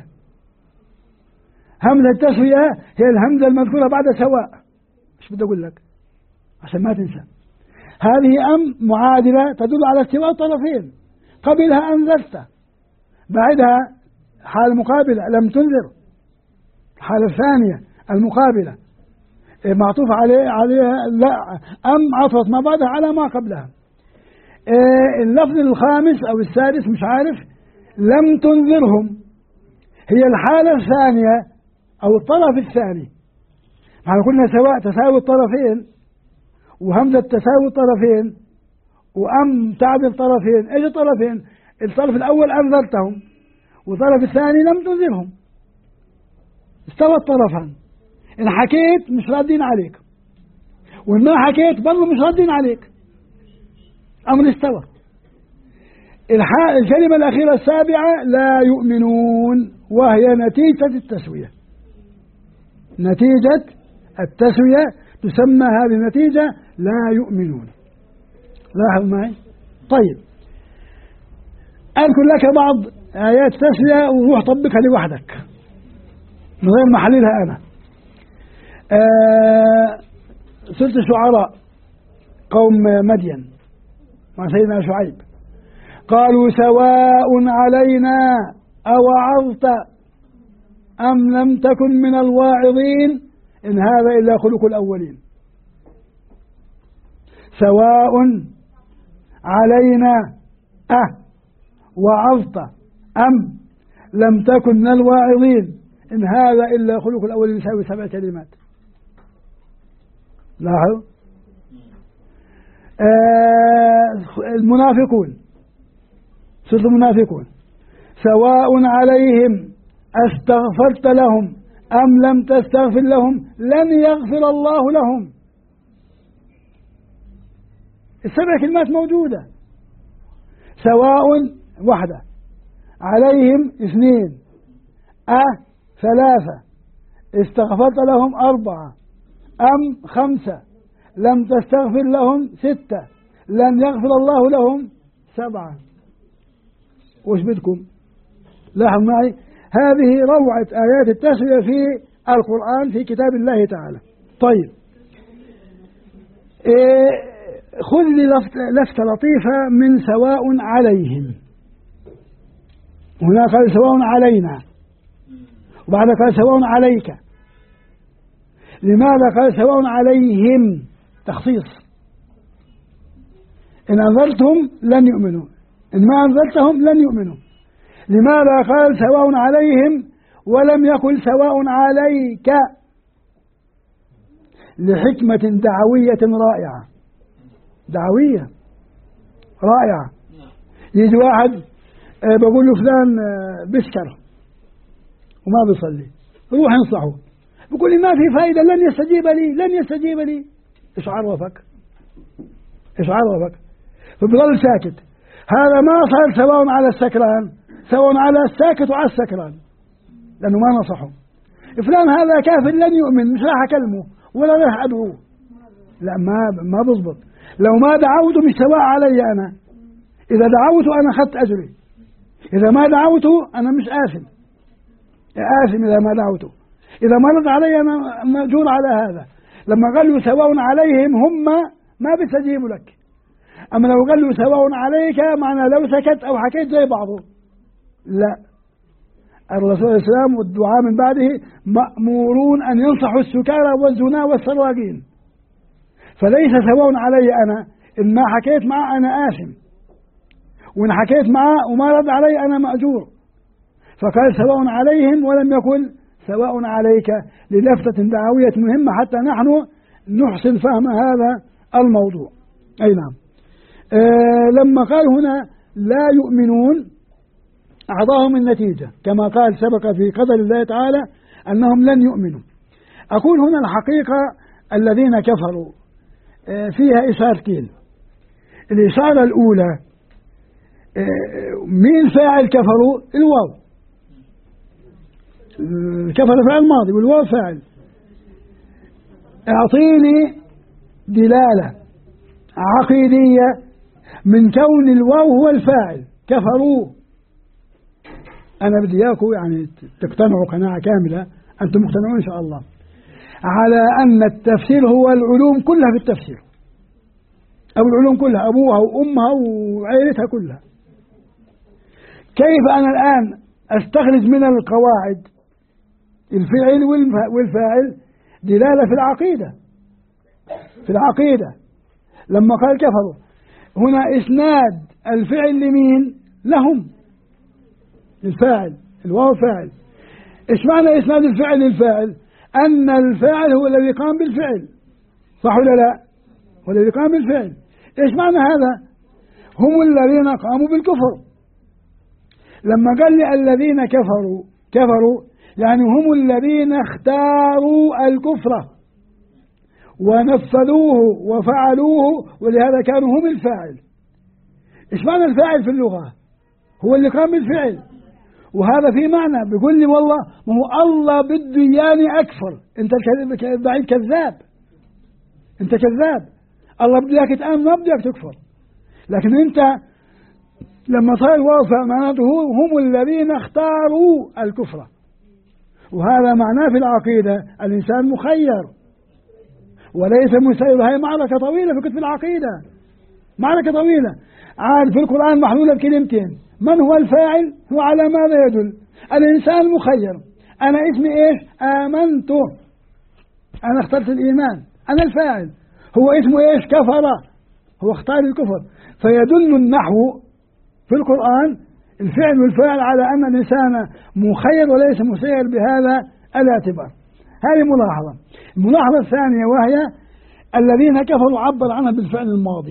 همزة التسوية هي الهمزة المذكورة بعد سواء، مش بدي أقول لك عشان ما تنسى. هذه أم معادلة تدل على استواء الطرفين، قبلها أنذرت، بعدها حال مقابلة لم تنذر، الحالة الثانية المقابلة معطوف عليها لا، أم عطفت ما بعدها على ما قبلها. اللفظ الخامس أو السادس مش عارف، لم تنذرهم، هي الحالة الثانية أو الطرف الثاني. احنا قلنا سواء تساوي الطرفين، وهمزة تساوي الطرفين، وأم تعدل الطرفين. ايش الطرفين؟ الطرف الأول أنذرتهم، والطرف الثاني لم تنذرهم، استوى الطرفان. إن حكيت مش ردين عليك، وإن ما حكيت برضه مش ردين عليك، أمر استوى. الكلمة الأخيرة السابعة لا يؤمنون، وهي نتيجة التسوية. نتيجة التسوية تسمى هذه النتيجة لا يؤمنون. لاحظ معي. طيب، أذكر لك بعض آيات تسوية وروح طبقها لوحدك من غير ما أحللها أنا. سورة الشعراء، قوم مدين مع سيدنا شعيب، قالوا سواء علينا أوعظت أم لم تكن من الواعظين إن هذا إلا خلق الأولين. سواء علينا وعظت أم لم تكن من الواعظين إن هذا إلا خلق الأولين، يساوي 7 كلمات. لاحظوا. المنافقون، سورة المنافقون، سواء عليهم أستغفرت لهم أم لم تستغفر لهم لن يغفر الله لهم. ال7 كلمات موجودة. سواء وحدة عليهم 2 3 استغفرت لهم 4 أم 5 لم تستغفر لهم 6 لن يغفر الله لهم 7. وش بدكم؟ لاحظ معي هذه روعة آيات التسوية في القرآن في كتاب الله تعالى. طيب خذ لي لفتة لطيفة من سواء عليهم. هنا قال سواء علينا، وبعد قال سواء عليك. لماذا قال سواء عليهم؟ تخصيص. إن أنذرتهم لن يؤمنوا، إن ما أنذرتهم لن يؤمنوا. لماذا قال سواء عليهم ولم يقل سواء عليك؟ لحكمة دعوية رائعة، دعوية رائعة. يجي واحد بقول له فلان بسكر وما بيصلي، روح انصحه، بقول لي ما في فائدة، لن يستجيب لي، لن يستجيب لي. ايش عرفك؟ ايش عرفك؟ فبظل ساكت. هذا ما صار سواء على السكران، سواء على الساكت وعلى السكران، لأنه ما نصحه. فلان هذا كافر لن يؤمن، مش راح أكلمه ولا راح أدعوه. لا، ما بضبط. لو ما دعوته مش سواء علي أنا. إذا دعوته أنا أخذت أجري، إذا ما دعوته أنا مش آثم، آثم إذا ما دعوته. إذا ما رد علي أنا مأجور على هذا. لما قال له سواء عليهم، هم ما بيستجيبوا لك. أما لو قال له سواء عليك معنى لو سكت أو حكيت زي بعضه. لا، الرسول عليه السلام والدعاء من بعده مأمورون أن ينصحوا السكارى والزنا والسراقين. فليس سواء علي أنا، إن ما حكيت معه أنا آثم، وإن حكيت معه وما رد علي أنا مأجور. فقال سواء عليهم ولم يقل سواء عليك، للفتة دعوية مهمة حتى نحن نحسن فهم هذا الموضوع. أي نعم. لما قال هنا لا يؤمنون أعطاهم النتيجة، كما قال سبق في قدر الله تعالى أنهم لن يؤمنوا. أقول هنا الحقيقة الذين كفروا فيها إشارتين. الإشارة الأولى، مين فاعل كفروا؟ الواو. كفر فعل ماضي والواو فاعل. اعطيني دلالة عقيدية من كون الواو هو الفاعل. كفروا، أنا بدي إياكم يعني تقتنعوا قناعة كاملة، أنتم مقتنعون إن شاء الله، على أن التفسير هو العلوم كلها في التفسير، أو العلوم كلها، أبوها وأمها وعائلتها كلها. كيف أنا الآن أستخرج من القواعد الفعل والفاعل دلالة في العقيدة؟ في العقيدة لما قال كفروا هنا إسناد الفعل لمين؟ لهم، الفاعل، الواو فاعل. إيش معنى إسناد الفعل للفاعل؟ أن الفاعل هو الذي قام بالفعل، صح ولا لا؟ هو الذي قام بالفعل. إيش معنى هذا؟ هم الذين قاموا بالكفر. لما قال لي الذين كفروا يعني هم الذين اختاروا الكفر ونفذوه وفعلوه، ولهذا كانوا هم الفاعل. إيش معنى الفاعل في اللغة؟ هو اللي قام بالفعل. وهذا في معنى بيقول لي والله ما هو الله بده إياني أكفر. أنت بعيد كذاب، أنت كذاب. الله بده إياك تآمن، ما بده إياك تكفر. لكن أنت لما صار واقع معناته هم الذين اختاروا الكفر، وهذا معناه في العقيدة الإنسان مخير وليس مسير. هاي معركة طويلة في كتب العقيدة، معركة طويلة. عاد في القرآن محلولة بكلمتين: من هو الفاعل؟ هو على ماذا يدل؟ الإنسان مخير. أنا اسمي إيش؟ آمنت، أنا اخترت الإيمان، أنا الفاعل. هو اسمه إيش؟ كفر، هو اختار الكفر. فيدل النحو في القرآن الفعل والفاعل على أن الإنسان مخير وليس مسير بهذا الاعتبار. هذه ملاحظة. الملاحظة الثانية وهي الذين كفروا عبر عنها بالفعل الماضي.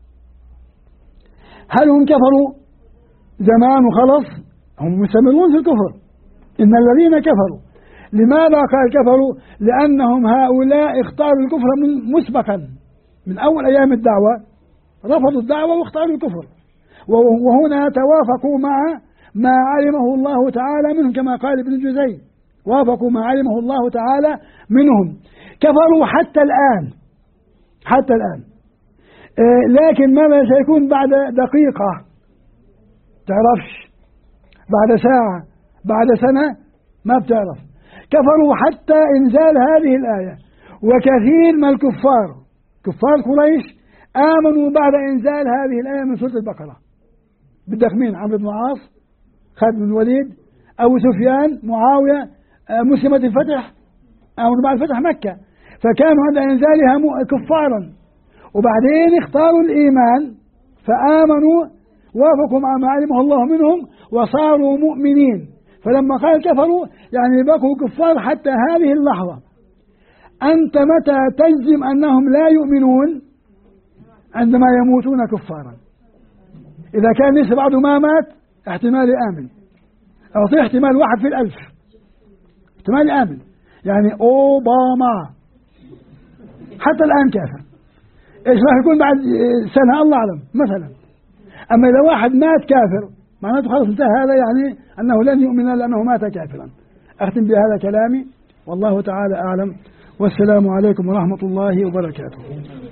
هل هم كفروا زمان وخلص؟ هم مستمرون في الكفر. إن الذين كفروا. لماذا قال كفروا؟ لأنهم هؤلاء اختاروا الكفر مسبقا من أول أيام الدعوة، رفضوا الدعوة واختاروا الكفر، وهنا توافقوا مع ما علمه الله تعالى منهم، كما قال ابن جزي وافقوا ما علمه الله تعالى منهم. كفروا حتى الآن، حتى الآن. لكن ماذا سيكون بعد دقيقة؟ تعرفش، بعد ساعة، بعد سنة، ما بتعرف. كفروا حتى إنزال هذه الآية. وكثير من الكفار، كفار قريش، آمنوا بعد إنزال هذه الآية من سورة البقرة. بدك مين؟ عمرو بن العاص، خالد بن الوليد، أبو سفيان، معاوية، مسلمة الفتح، أو بعد فتح مكة، فكانوا عند إنزالها كفارا، وبعدين اختاروا الإيمان فآمنوا، وافقوا مع ما علمه الله منهم وصاروا مؤمنين. فلما قال كفروا يعني بقوا كفار حتى هذه اللحظة. أنت متى تجزم أنهم لا يؤمنون؟ عندما يموتون كفارا. إذا كان لسه بعد ما مات احتمال آمن، أو في احتمال 1 في 1000 احتمال آمن. يعني أوباما حتى الآن كافر، إيش راح يكون بعد سنة الله أعلم مثلا. أما إذا واحد مات كافر معناته خلاص انتهى، هذا يعني أنه لن يؤمن لأنه مات كافرا. أختم بهذا كلامي، والله تعالى أعلم، والسلام عليكم ورحمة الله وبركاته.